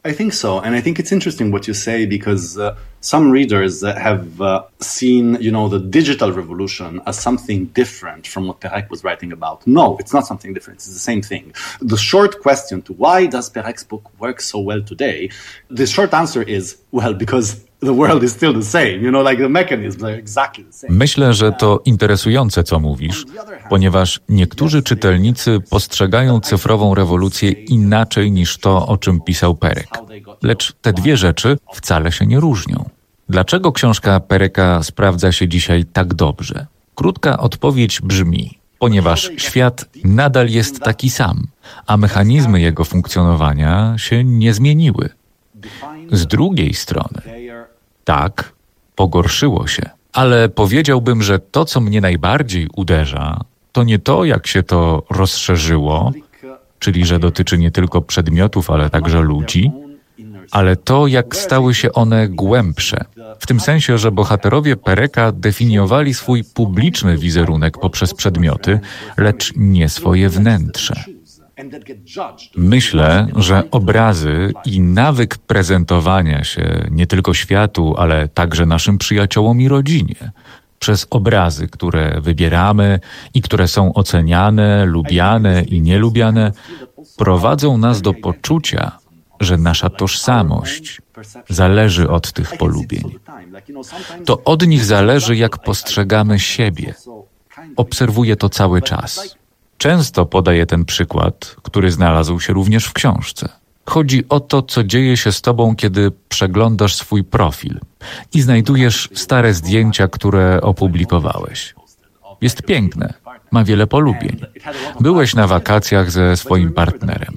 I think so, and I think it's interesting what you say because uh, some readers have uh, seen, you know, the digital revolution as something different from what Perec was writing about. No, it's not something different. It's the same thing. The short question to why does Perec's book work so well today? The short answer is, well, because the world is still the same. You know, like the mechanisms are exactly the same. Myślę, że to interesujące, co mówisz, ponieważ niektórzy czytelnicy postrzegają cyfrową rewolucję inaczej niż to, o czym pisał Perec. Lecz te dwie rzeczy wcale się nie różnią. Dlaczego książka Pereca sprawdza się dzisiaj tak dobrze? Krótka odpowiedź brzmi: ponieważ świat nadal jest taki sam, a mechanizmy jego funkcjonowania się nie zmieniły. Z drugiej strony, tak, pogorszyło się. Ale powiedziałbym, że to, co mnie najbardziej uderza, to nie to, jak się to rozszerzyło, czyli że dotyczy nie tylko przedmiotów, ale także ludzi, ale to, jak stały się one głębsze. W tym sensie, że bohaterowie Pereca definiowali swój publiczny wizerunek poprzez przedmioty, lecz nie swoje wnętrze. Myślę, że obrazy i nawyk prezentowania się nie tylko światu, ale także naszym przyjaciołom i rodzinie, przez obrazy, które wybieramy i które są oceniane, lubiane i nielubiane, prowadzą nas do poczucia, że nasza tożsamość zależy od tych polubień. To od nich zależy, jak postrzegamy siebie. Obserwuję to cały czas. Często podaję ten przykład, który znalazł się również w książce. Chodzi o to, co dzieje się z tobą, kiedy przeglądasz swój profil i znajdujesz stare zdjęcia, które opublikowałeś. Jest piękne, ma wiele polubień. Byłeś na wakacjach ze swoim partnerem.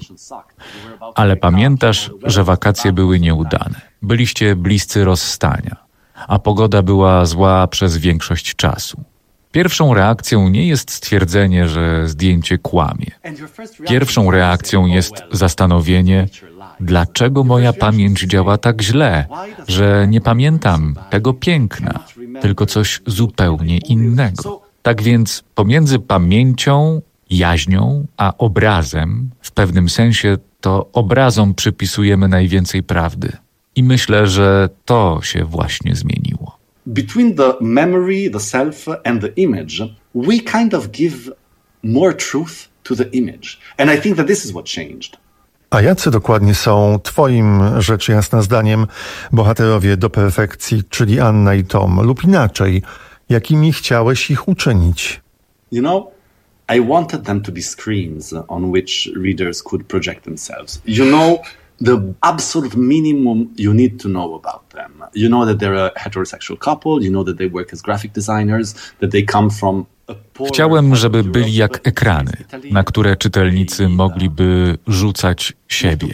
Ale pamiętasz, że wakacje były nieudane. Byliście bliscy rozstania, a pogoda była zła przez większość czasu. Pierwszą reakcją nie jest stwierdzenie, że zdjęcie kłamie. Pierwszą reakcją jest zastanowienie, dlaczego moja pamięć działa tak źle, że nie pamiętam tego piękna, tylko coś zupełnie innego. Tak więc pomiędzy pamięcią, jaźnią, a obrazem, w pewnym sensie to obrazom przypisujemy najwięcej prawdy. I myślę, że to się właśnie zmieniło. Between the memory, the self and the image, we kind of give more truth to the image. And I think that this is what changed. A jacy dokładnie są twoim, rzecz jasna zdaniem, bohaterowie do perfekcji, czyli Anna i Tom, lub inaczej, jakimi chciałeś ich uczynić? You know, I wanted them to be screens on which readers could project themselves. You know, the absolute minimum you need to know about them. You know that they're a heterosexual couple, you know that they work as graphic designers, that they come from a poor... Chciałem, żeby byli jak ekrany, na które czytelnicy mogliby rzucać siebie.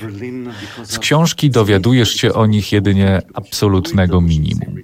Z książki dowiadujesz się o nich jedynie absolutnego minimum.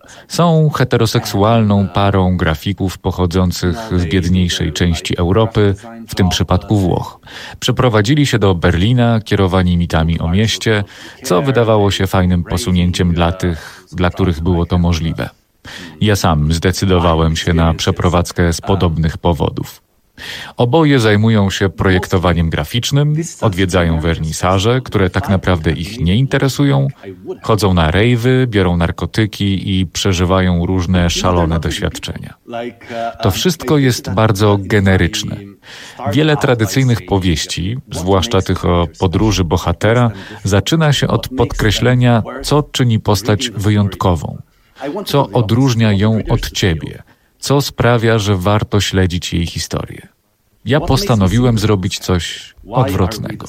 Są heteroseksualną parą grafików pochodzących z biedniejszej części Europy, w tym przypadku Włoch. Przeprowadzili się do Berlina, kierowani mitami o mieście, co wydawało się fajnym posunięciem dla tych, dla których było to możliwe. Ja sam zdecydowałem się na przeprowadzkę z podobnych powodów. Oboje zajmują się projektowaniem graficznym, odwiedzają wernisaże, które tak naprawdę ich nie interesują, chodzą na rejwy, biorą narkotyki i przeżywają różne szalone doświadczenia. To wszystko jest bardzo generyczne. Wiele tradycyjnych powieści, zwłaszcza tych o podróży bohatera, zaczyna się od podkreślenia, co czyni postać wyjątkową, co odróżnia ją od ciebie, co sprawia, że warto śledzić jej historię. Ja postanowiłem zrobić coś odwrotnego.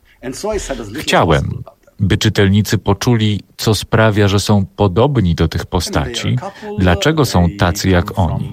Chciałem, by czytelnicy poczuli, co sprawia, że są podobni do tych postaci, dlaczego są tacy jak oni.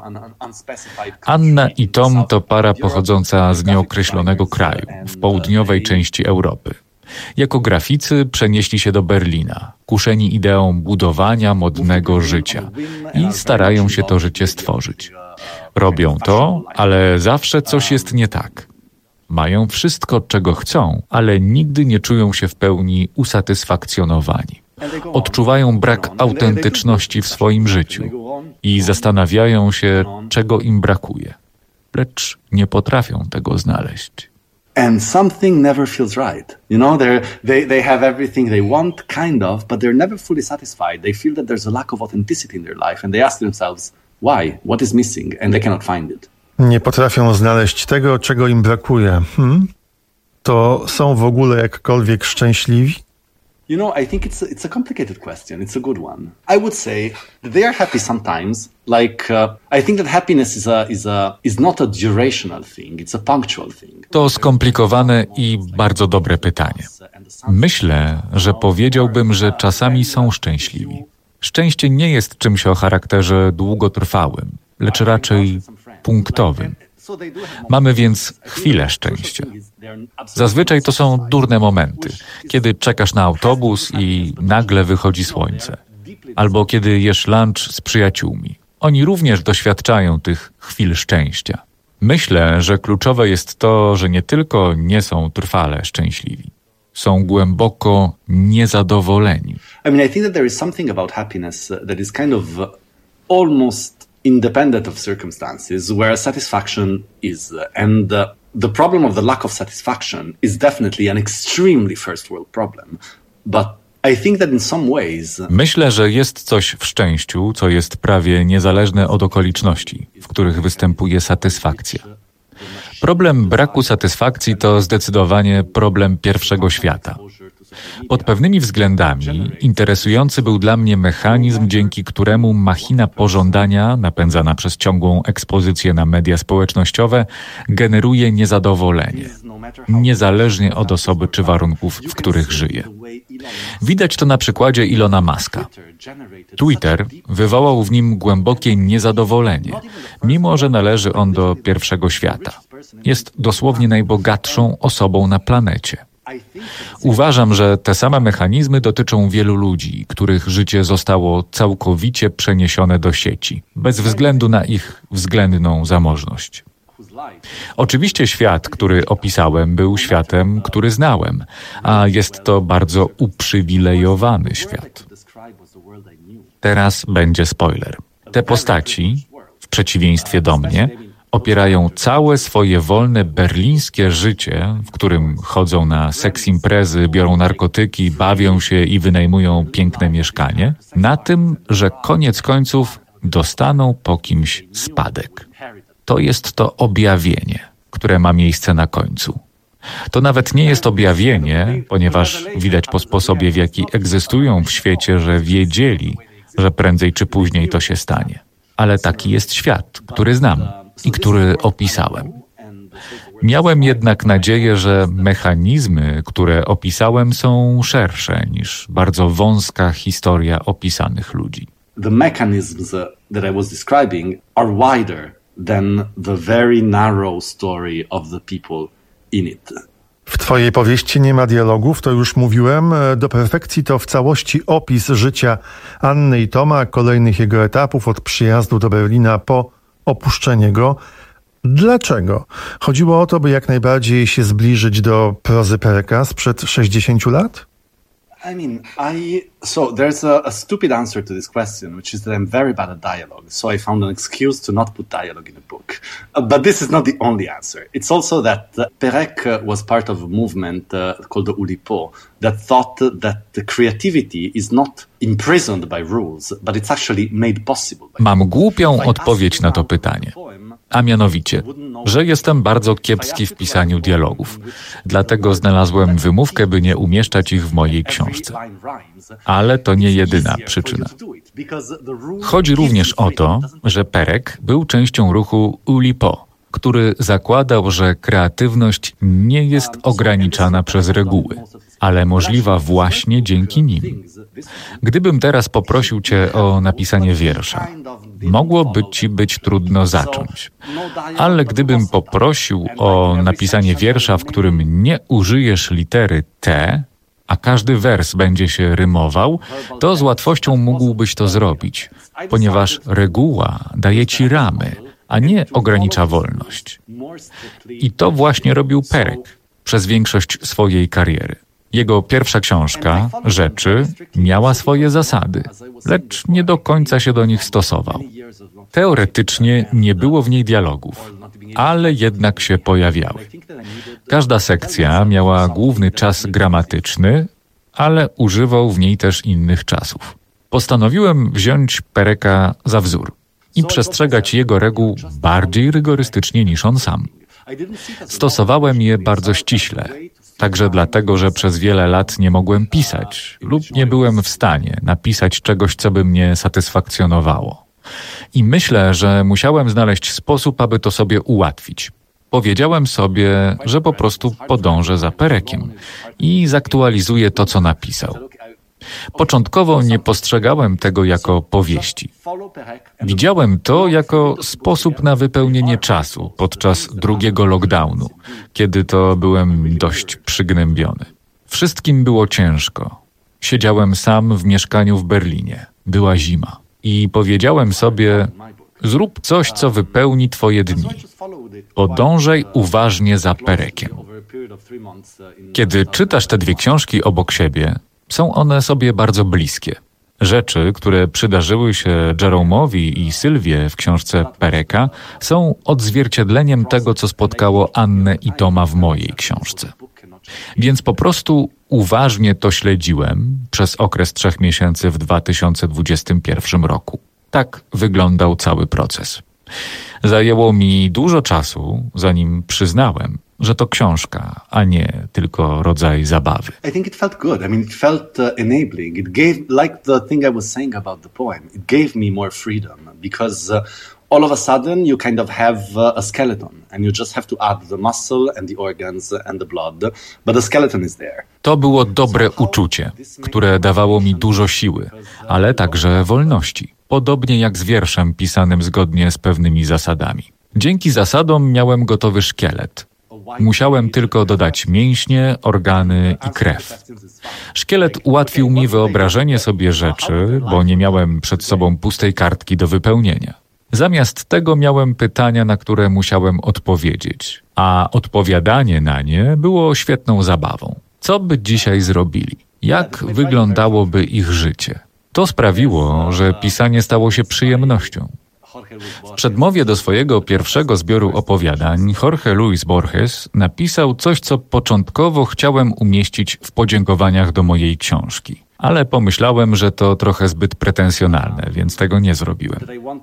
Anna i Tom to para pochodząca z nieokreślonego kraju, w południowej części Europy. Jako graficy przenieśli się do Berlina, kuszeni ideą budowania modnego życia i starają się to życie stworzyć. Robią to, ale zawsze coś jest nie tak. Mają wszystko, czego chcą, ale nigdy nie czują się w pełni usatysfakcjonowani. Odczuwają brak autentyczności w swoim życiu i zastanawiają się, czego im brakuje, lecz nie potrafią tego znaleźć. and something never feels right. You know, they're, they they have everything they want, kind of, but they're never fully satisfied. They feel that there's a lack of authenticity in their life, and they ask themselves, why? What is missing? And they cannot find it. Nie potrafią znaleźć tego, czego im brakuje. Hmm? To są w ogóle jakkolwiek szczęśliwi? You know, I think it's a, it's a complicated question. It's a good one. I would say that they are happy sometimes. Like, uh, I think that happiness is a is a is not a durational thing. It's a punctual thing. To skomplikowane i bardzo dobre pytanie. Myślę, że powiedziałbym, że czasami są szczęśliwi. Szczęście nie jest czymś o charakterze długotrwałym, lecz raczej punktowym. Mamy więc chwilę szczęścia. Zazwyczaj to są durne momenty, kiedy czekasz na autobus i nagle wychodzi słońce. Albo kiedy jesz lunch z przyjaciółmi. Oni również doświadczają tych chwil szczęścia. Myślę, że kluczowe jest to, że nie tylko nie są trwale szczęśliwi. Są głęboko niezadowoleni. I mean, I think that there is something about happiness that is kind of almost independent of circumstances, where satisfaction is. And uh, the problem of the lack of satisfaction is definitely an extremely first world problem. But I think that in some ways... Myślę, że jest coś w szczęściu, co jest prawie niezależne od okoliczności, w których występuje satysfakcja. Problem braku satysfakcji to zdecydowanie problem pierwszego świata. Pod pewnymi względami interesujący był dla mnie mechanizm, dzięki któremu machina pożądania, napędzana przez ciągłą ekspozycję na media społecznościowe, generuje niezadowolenie, niezależnie od osoby czy warunków, w których żyje. Widać to na przykładzie Ilona Muska. Twitter wywołał w nim głębokie niezadowolenie, mimo że należy on do pierwszego świata. Jest dosłownie najbogatszą osobą na planecie. Uważam, że te same mechanizmy dotyczą wielu ludzi, których życie zostało całkowicie przeniesione do sieci, bez względu na ich względną zamożność. Oczywiście świat, który opisałem, był światem, który znałem, a jest to bardzo uprzywilejowany świat. Teraz będzie spoiler. Te postaci, w przeciwieństwie do mnie, opierają całe swoje wolne berlińskie życie, w którym chodzą na seks imprezy, biorą narkotyki, bawią się i wynajmują piękne mieszkanie, na tym, że koniec końców dostaną po kimś spadek. To jest to objawienie, które ma miejsce na końcu. To nawet nie jest objawienie, ponieważ widać po sposobie, w jaki egzystują w świecie, że wiedzieli, że prędzej czy później to się stanie. Ale taki jest świat, który znam i który opisałem. Miałem jednak nadzieję, że mechanizmy, które opisałem, są szersze niż bardzo wąska historia opisanych ludzi. The mechanisms that I was describing are wider than the very narrow story of the people in it. W twojej powieści nie ma dialogów, to już mówiłem. Do perfekcji to w całości opis życia Anny i Toma, kolejnych jego etapów od przyjazdu do Berlina po opuszczenie go. Dlaczego? Chodziło o to, by jak najbardziej się zbliżyć do prozy Pereka sprzed sześćdziesięciu lat? I mean, I so there's a, a stupid answer to this question, which is that I'm very bad at dialogue. So I found an excuse to not put dialogue in the book. Uh, but this is not the only answer. It's also that uh, Perec uh, was part of a movement uh, called the Oulipo that thought that the creativity is not imprisoned by rules, but it's actually made possible. By Mam głupią odpowiedź na to pytanie. A mianowicie, że jestem bardzo kiepski w pisaniu dialogów. Dlatego znalazłem wymówkę, by nie umieszczać ich w mojej książce. Ale to nie jedyna przyczyna. Chodzi również o to, że Perec był częścią ruchu Oulipo, który zakładał, że kreatywność nie jest ograniczana przez reguły, ale możliwa właśnie dzięki nim. Gdybym teraz poprosił cię o napisanie wiersza, mogłoby ci być trudno zacząć. Ale gdybym poprosił o napisanie wiersza, w którym nie użyjesz litery T, a każdy wers będzie się rymował, to z łatwością mógłbyś to zrobić, ponieważ reguła daje ci ramy, a nie ogranicza wolność. I to właśnie robił Perec przez większość swojej kariery. Jego pierwsza książka, Rzeczy, miała swoje zasady, lecz nie do końca się do nich stosował. Teoretycznie nie było w niej dialogów, ale jednak się pojawiały. Każda sekcja miała główny czas gramatyczny, ale używał w niej też innych czasów. Postanowiłem wziąć Pereka za wzór i przestrzegać jego reguł bardziej rygorystycznie niż on sam. Stosowałem je bardzo ściśle, także dlatego, że przez wiele lat nie mogłem pisać lub nie byłem w stanie napisać czegoś, co by mnie satysfakcjonowało. I myślę, że musiałem znaleźć sposób, aby to sobie ułatwić. Powiedziałem sobie, że po prostu podążę za Perekiem i zaktualizuję to, co napisał. Początkowo nie postrzegałem tego jako powieści. Widziałem to jako sposób na wypełnienie czasu podczas drugiego lockdownu, kiedy to byłem dość przygnębiony. Wszystkim było ciężko. Siedziałem sam w mieszkaniu w Berlinie. Była zima. I powiedziałem sobie, zrób coś, co wypełni twoje dni. Podążaj uważnie za Perekiem. Kiedy czytasz te dwie książki obok siebie, są one sobie bardzo bliskie. Rzeczy, które przydarzyły się Jerome'owi i Sylwie w książce Pereka, są odzwierciedleniem tego, co spotkało Annę i Toma w mojej książce. Więc po prostu uważnie to śledziłem przez okres trzech miesięcy w dwa tysiące dwudziestym pierwszym roku. Tak wyglądał cały proces. Zajęło mi dużo czasu, zanim przyznałem, że to książka, a nie tylko rodzaj zabawy. I think it felt good. I mean, it felt uh, enabling. It gave, like the thing I was saying about the poem, it gave me more freedom because uh, all of a sudden you kind of have uh, a skeleton and you just have to add the muscle and the organs and the blood, but the skeleton is there. To było dobre uczucie, które dawało mi dużo siły, ale także wolności. Podobnie jak z wierszem pisanym zgodnie z pewnymi zasadami. Dzięki zasadom miałem gotowy szkielet. Musiałem tylko dodać mięśnie, organy i krew. Szkielet ułatwił mi wyobrażenie sobie rzeczy, bo nie miałem przed sobą pustej kartki do wypełnienia. Zamiast tego miałem pytania, na które musiałem odpowiedzieć, a odpowiadanie na nie było świetną zabawą. Co by dzisiaj zrobili? Jak wyglądałoby ich życie? To sprawiło, że pisanie stało się przyjemnością. W przedmowie do swojego pierwszego zbioru opowiadań Jorge Luis Borges napisał coś, co początkowo chciałem umieścić w podziękowaniach do mojej książki. Ale pomyślałem, że to trochę zbyt pretensjonalne, więc tego nie zrobiłem.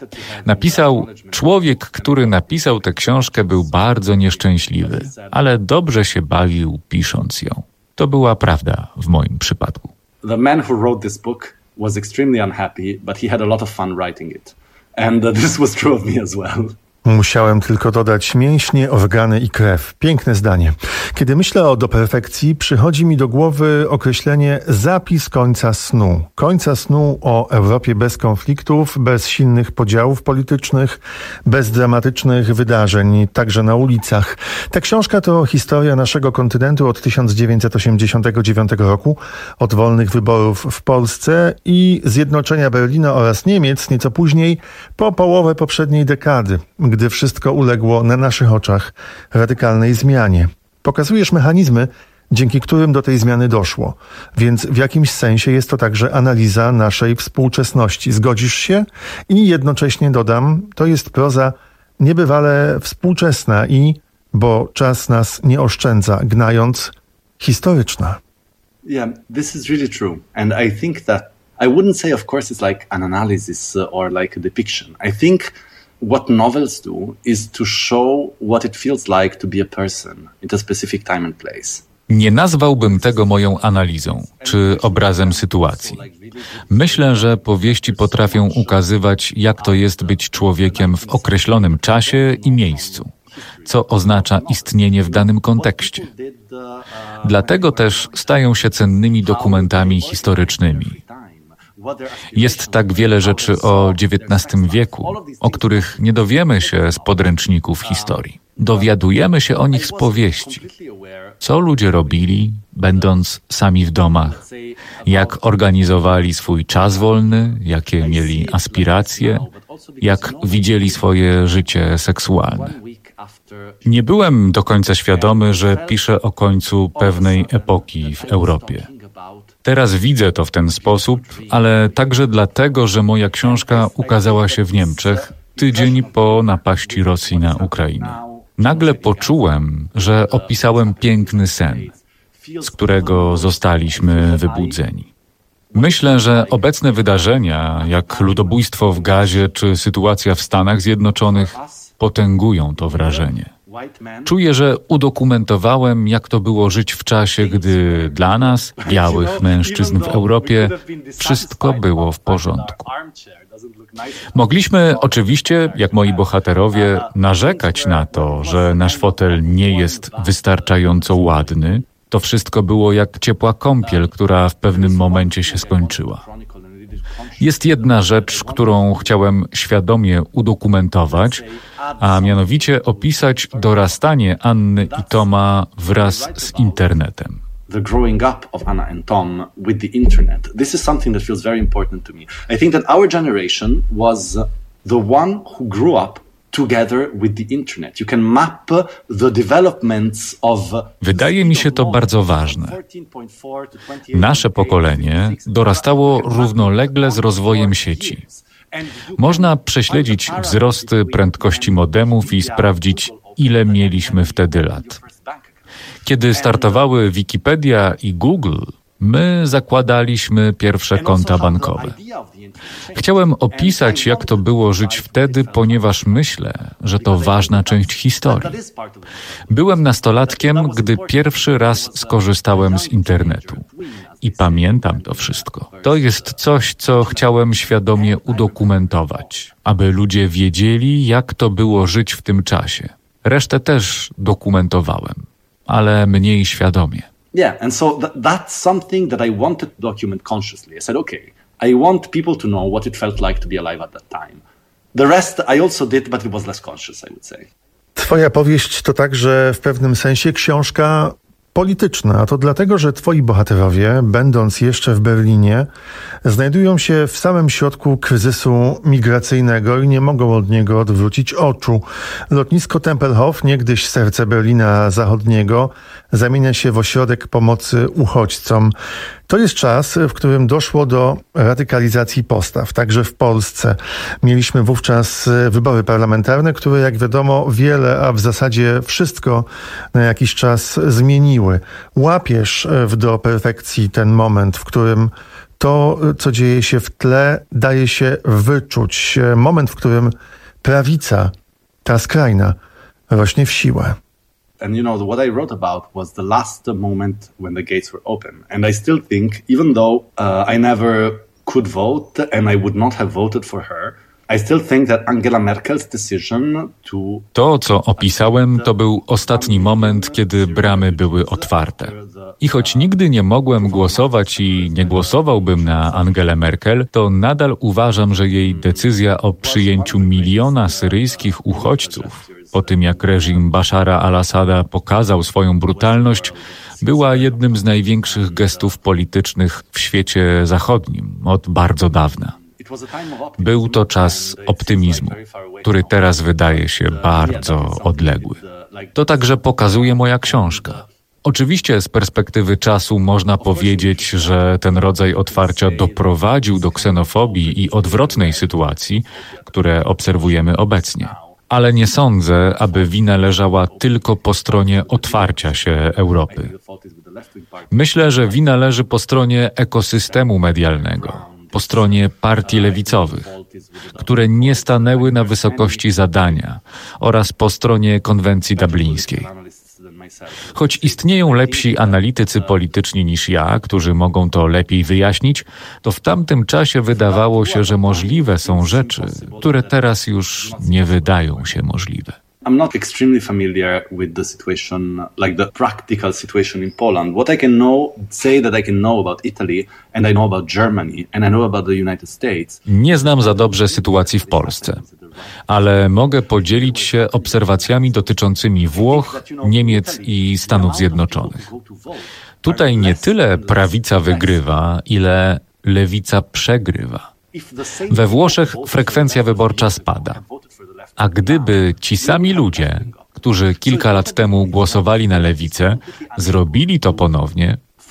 Napisał, człowiek, który napisał tę książkę, był bardzo nieszczęśliwy, ale dobrze się bawił pisząc ją. To była prawda w moim przypadku. The man who wrote this book was extremely unhappy, but he had a lot of fun writing it. And uh, this was true of me as well. Musiałem tylko dodać mięśnie, organy i krew. Piękne zdanie. Kiedy myślę o do perfekcji, przychodzi mi do głowy określenie zapis końca snu. Końca snu o Europie bez konfliktów, bez silnych podziałów politycznych, bez dramatycznych wydarzeń, także na ulicach. Ta książka to historia naszego kontynentu od tysiąc dziewięćset osiemdziesiątego dziewiątego roku, od wolnych wyborów w Polsce i zjednoczenia Berlina oraz Niemiec nieco później, po połowę poprzedniej dekady, gdy wszystko uległo na naszych oczach radykalnej zmianie. Pokazujesz mechanizmy, dzięki którym do tej zmiany doszło. Więc w jakimś sensie jest to także analiza naszej współczesności. Zgodzisz się? I jednocześnie dodam, to jest proza niebywale współczesna i, bo czas nas nie oszczędza, gnając, historyczna. Yeah, this is really true. And I think that, I wouldn't say of course it's like an analysis or like a depiction. I think what novels do is to show what it feels like to be a person in a specific time and place. Nie nazwałbym tego moją analizą czy obrazem sytuacji. Myślę, że powieści potrafią ukazywać, jak to jest być człowiekiem w określonym czasie i miejscu, co oznacza istnienie w danym kontekście. Dlatego też stają się cennymi dokumentami historycznymi. Jest tak wiele rzeczy o dziewiętnastym wieku, o których nie dowiemy się z podręczników historii. Dowiadujemy się o nich z powieści. Co ludzie robili, będąc sami w domach, jak organizowali swój czas wolny, jakie mieli aspiracje, jak widzieli swoje życie seksualne. Nie byłem do końca świadomy, że piszę o końcu pewnej epoki w Europie. Teraz widzę to w ten sposób, ale także dlatego, że moja książka ukazała się w Niemczech tydzień po napaści Rosji na Ukrainę. Nagle poczułem, że opisałem piękny sen, z którego zostaliśmy wybudzeni. Myślę, że obecne wydarzenia, jak ludobójstwo w Gazie czy sytuacja w Stanach Zjednoczonych, potęgują to wrażenie. Czuję, że udokumentowałem, jak to było żyć w czasie, gdy dla nas, białych mężczyzn w Europie, wszystko było w porządku. Mogliśmy oczywiście, jak moi bohaterowie, narzekać na to, że nasz fotel nie jest wystarczająco ładny. To wszystko było jak ciepła kąpiel, która w pewnym momencie się skończyła. Jest jedna rzecz, którą chciałem świadomie udokumentować, a mianowicie opisać dorastanie Anny i Toma wraz z internetem. The growing up of Anna and Tom with the internet. This is something that feels very important to me. I think that our generation was the one who grew up together with the internet. You can map the developments of... Wydaje mi się to bardzo ważne. Nasze pokolenie dorastało równolegle z rozwojem sieci. Można prześledzić wzrosty prędkości modemów i sprawdzić, ile mieliśmy wtedy lat. Kiedy startowały Wikipedia i Google, my zakładaliśmy pierwsze konta bankowe. Chciałem opisać, jak to było żyć wtedy, ponieważ myślę, że to ważna część historii. Byłem nastolatkiem, gdy pierwszy raz skorzystałem z internetu. I pamiętam to wszystko. To jest coś, co chciałem świadomie udokumentować, aby ludzie wiedzieli, jak to było żyć w tym czasie. Resztę też dokumentowałem, ale mniej świadomie. Yeah, and so th- that's something that I wanted to document consciously. I said, okay, I want people to know what it felt like to be alive at that time. The rest I also did, but it was less conscious, I would say. Twoja powieść to także w pewnym sensie książka polityczna, a to dlatego, że twoi bohaterowie, będąc jeszcze w Berlinie, znajdują się w samym środku kryzysu migracyjnego i nie mogą od niego odwrócić oczu. Lotnisko Tempelhof, niegdyś serce Berlina Zachodniego, zamienia się w ośrodek pomocy uchodźcom. To jest czas, w którym doszło do radykalizacji postaw, także w Polsce. Mieliśmy wówczas wybory parlamentarne, które, jak wiadomo, wiele, a w zasadzie wszystko na jakiś czas zmieniły. Łapiesz do perfekcji ten moment, w którym to, co dzieje się w tle, daje się wyczuć. Moment, w którym prawica, ta skrajna, rośnie w siłę. And you know, what I wrote about was the last moment when the gates were open. And I still think, even though uh, I never could vote and I would not have voted for her, I still think that Angela Merkel's decision to... To, co opisałem, to był ostatni moment, kiedy bramy były otwarte. I choć nigdy nie mogłem głosować i nie głosowałbym na Angelę Merkel, to nadal uważam, że jej decyzja o przyjęciu miliona syryjskich uchodźców, po tym jak reżim Bashara al-Assada pokazał swoją brutalność, była jednym z największych gestów politycznych w świecie zachodnim od bardzo dawna. Był to czas optymizmu, który teraz wydaje się bardzo odległy. To także pokazuje moja książka. Oczywiście z perspektywy czasu można powiedzieć, że ten rodzaj otwarcia doprowadził do ksenofobii i odwrotnej sytuacji, które obserwujemy obecnie. Ale nie sądzę, aby wina leżała tylko po stronie otwarcia się Europy. Myślę, że wina leży po stronie ekosystemu medialnego, po stronie partii lewicowych, które nie stanęły na wysokości zadania, oraz po stronie konwencji dublińskiej. Choć istnieją lepsi analitycy polityczni niż ja, którzy mogą to lepiej wyjaśnić, to w tamtym czasie wydawało się, że możliwe są rzeczy, które teraz już nie wydają się możliwe. I'm not extremely familiar with the situation, like the practical situation in Poland. What I can know, say that I can know about Italy, and I know about Germany, and I know about the United States. Nie znam za dobrze sytuacji w Polsce, ale mogę podzielić się obserwacjami dotyczącymi Włoch, Niemiec i Stanów Zjednoczonych. Tutaj nie tyle prawica wygrywa, ile lewica przegrywa. We Włoszech frekwencja wyborcza spada. A gdyby ci sami ludzie, którzy kilka lat temu głosowali na lewicę, zrobili to ponownie,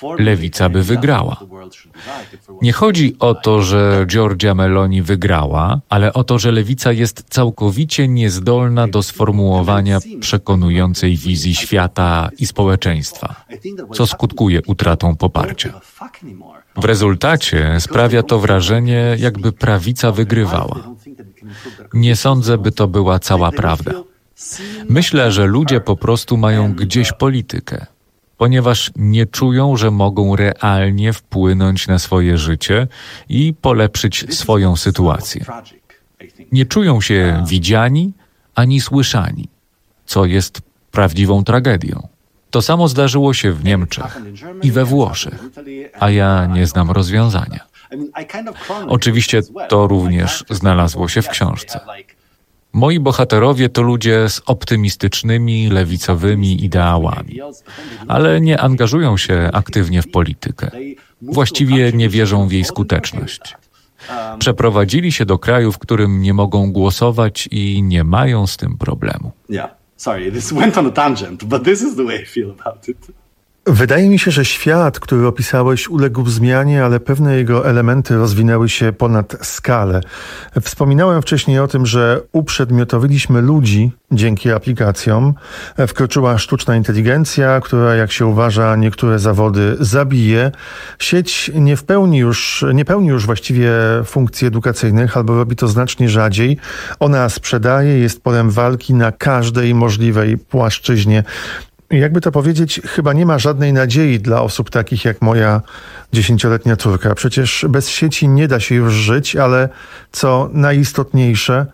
lewica by wygrała. Nie chodzi o to, że Giorgia Meloni wygrała, ale o to, że lewica jest całkowicie niezdolna do sformułowania przekonującej wizji świata i społeczeństwa, co skutkuje utratą poparcia. W rezultacie sprawia to wrażenie, jakby prawica wygrywała. Nie sądzę, by to była cała prawda. Myślę, że ludzie po prostu mają gdzieś politykę, ponieważ nie czują, że mogą realnie wpłynąć na swoje życie i polepszyć swoją sytuację. Nie czują się widziani ani słyszani, co jest prawdziwą tragedią. To samo zdarzyło się w Niemczech i we Włoszech, a ja nie znam rozwiązania. Oczywiście to również znalazło się w książce. Moi bohaterowie to ludzie z optymistycznymi, lewicowymi ideałami, ale nie angażują się aktywnie w politykę. Właściwie nie wierzą w jej skuteczność. Przeprowadzili się do kraju, w którym nie mogą głosować i nie mają z tym problemu. Sorry, this went on a tangent, but this is the way I feel about it. Wydaje mi się, że świat, który opisałeś, uległ zmianie, ale pewne jego elementy rozwinęły się ponad skalę. Wspominałem wcześniej o tym, że uprzedmiotowiliśmy ludzi dzięki aplikacjom. Wkroczyła sztuczna inteligencja, która, jak się uważa, niektóre zawody zabije. Sieć nie w pełni już, nie pełni już właściwie funkcji edukacyjnych, albo robi to znacznie rzadziej. Ona sprzedaje, jest polem walki na każdej możliwej płaszczyźnie. Jakby to powiedzieć, chyba nie ma żadnej nadziei dla osób takich jak moja dziesięcioletnia córka. Przecież bez sieci nie da się już żyć, ale co najistotniejsze,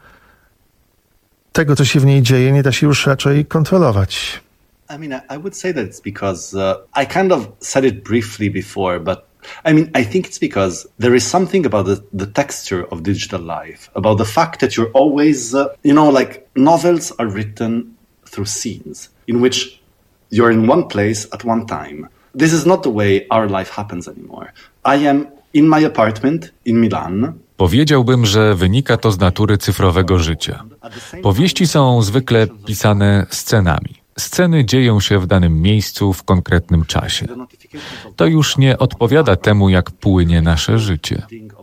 tego, co się w niej dzieje, nie da się już raczej kontrolować. I mean, I would say that it's because uh, I kind of said it briefly before, but I mean, I think it's because there is something about the, the texture of digital life, about the fact that you're always, uh, you know, like novels are written through scenes in which you're in one place at one time. This is not the way our life happens anymore. I am in my apartment in Milan. Powiedziałbym, że wynika to z natury cyfrowego życia. Powieści są zwykle pisane scenami. Sceny dzieją się w danym miejscu w konkretnym czasie. To już nie odpowiada temu, jak płynie nasze życie.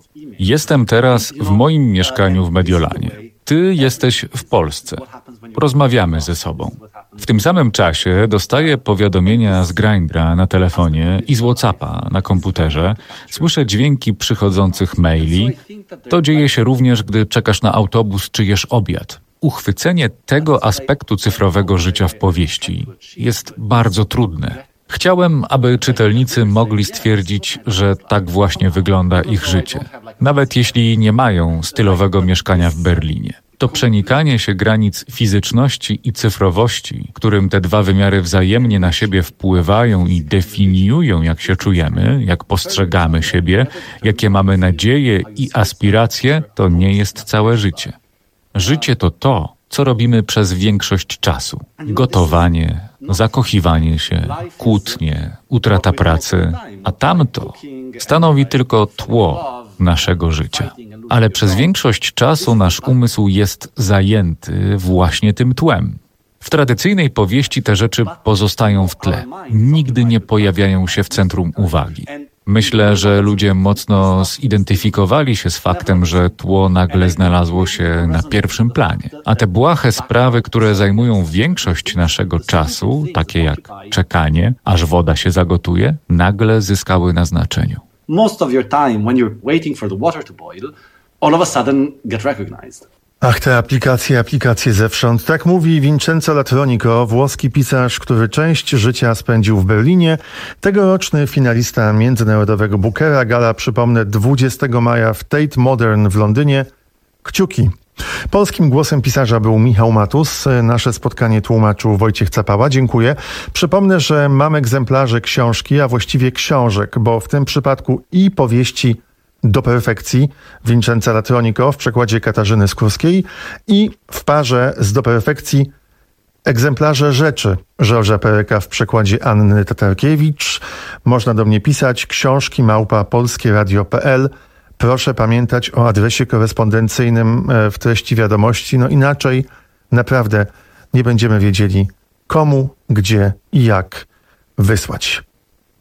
Jestem teraz w moim mieszkaniu w Mediolanie. Ty jesteś w Polsce. Rozmawiamy ze sobą. W tym samym czasie dostaję powiadomienia z Grindra na telefonie i z WhatsAppa na komputerze. Słyszę dźwięki przychodzących maili. To dzieje się również, gdy czekasz na autobus czy jesz obiad. Uchwycenie tego aspektu cyfrowego życia w powieści jest bardzo trudne. Chciałem, aby czytelnicy mogli stwierdzić, że tak właśnie wygląda ich życie, nawet jeśli nie mają stylowego mieszkania w Berlinie. To przenikanie się granic fizyczności i cyfrowości, którym te dwa wymiary wzajemnie na siebie wpływają i definiują, jak się czujemy, jak postrzegamy siebie, jakie mamy nadzieje i aspiracje, to nie jest całe życie. Życie to to, co robimy przez większość czasu. Gotowanie, zakochiwanie się, kłótnie, utrata pracy, a tamto stanowi tylko tło naszego życia. Ale przez większość czasu nasz umysł jest zajęty właśnie tym tłem. W tradycyjnej powieści te rzeczy pozostają w tle. Nigdy nie pojawiają się w centrum uwagi. Myślę, że ludzie mocno zidentyfikowali się z faktem, że tło nagle znalazło się na pierwszym planie. A te błahe sprawy, które zajmują większość naszego czasu, takie jak czekanie, aż woda się zagotuje, nagle zyskały na znaczeniu. Most of your time when you're waiting for the water to boil, all of a sudden get recognized. Ach, te aplikacje, aplikacje zewsząd. Tak mówi Vincenzo Latronico, włoski pisarz, który część życia spędził w Berlinie. Tegoroczny finalista międzynarodowego Bookera. Gala, przypomnę, dwudziestego maja w Tate Modern w Londynie. Kciuki. Polskim głosem pisarza był Michał Matus. Nasze spotkanie tłumaczył Wojciech Capała. Dziękuję. Przypomnę, że mam egzemplarze książki, a właściwie książek, bo w tym przypadku i powieści Do perfekcji Vincenza Latronico w przekładzie Katarzyny Skórskiej i w parze z Do perfekcji egzemplarze Rzeczy Georgesa Pereka w przekładzie Anny Tatarkiewicz. Można do mnie pisać książki małpa polskieradio kropka p l. Proszę pamiętać o adresie korespondencyjnym w treści wiadomości, no inaczej naprawdę nie będziemy wiedzieli komu, gdzie i jak wysłać. To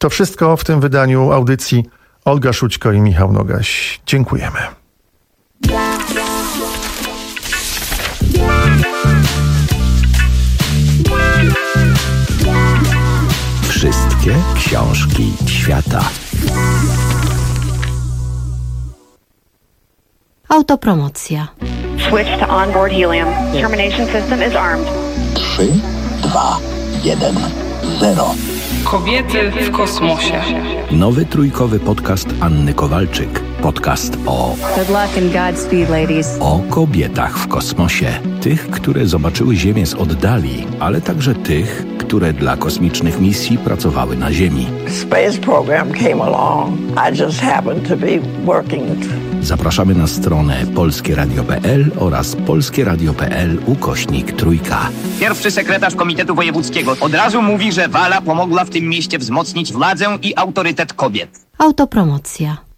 To wszystko w tym wydaniu audycji. Olga Szućko i Michał Nogaś. Dziękujemy. Wszystkie książki świata. Autopromocja. Switch to onboard helium. Termination system is armed. trzy, dwa, jeden, zero. Kobiety w kosmosie. Nowy trójkowy podcast Anny Kowalczyk. Podcast o... Good luck and Godspeed, ladies. O kobietach w kosmosie. Tych, które zobaczyły Ziemię z oddali, ale także tych, które dla kosmicznych misji pracowały na Ziemi. Space program came along. I just happened to be working. Zapraszamy na stronę polskie radio kropka p l oraz polskie radio kropka p l ukośnik trójka. Pierwszy sekretarz Komitetu Wojewódzkiego od razu mówi, że Wala pomogła w tym mieście wzmocnić władzę i autorytet kobiet. Autopromocja.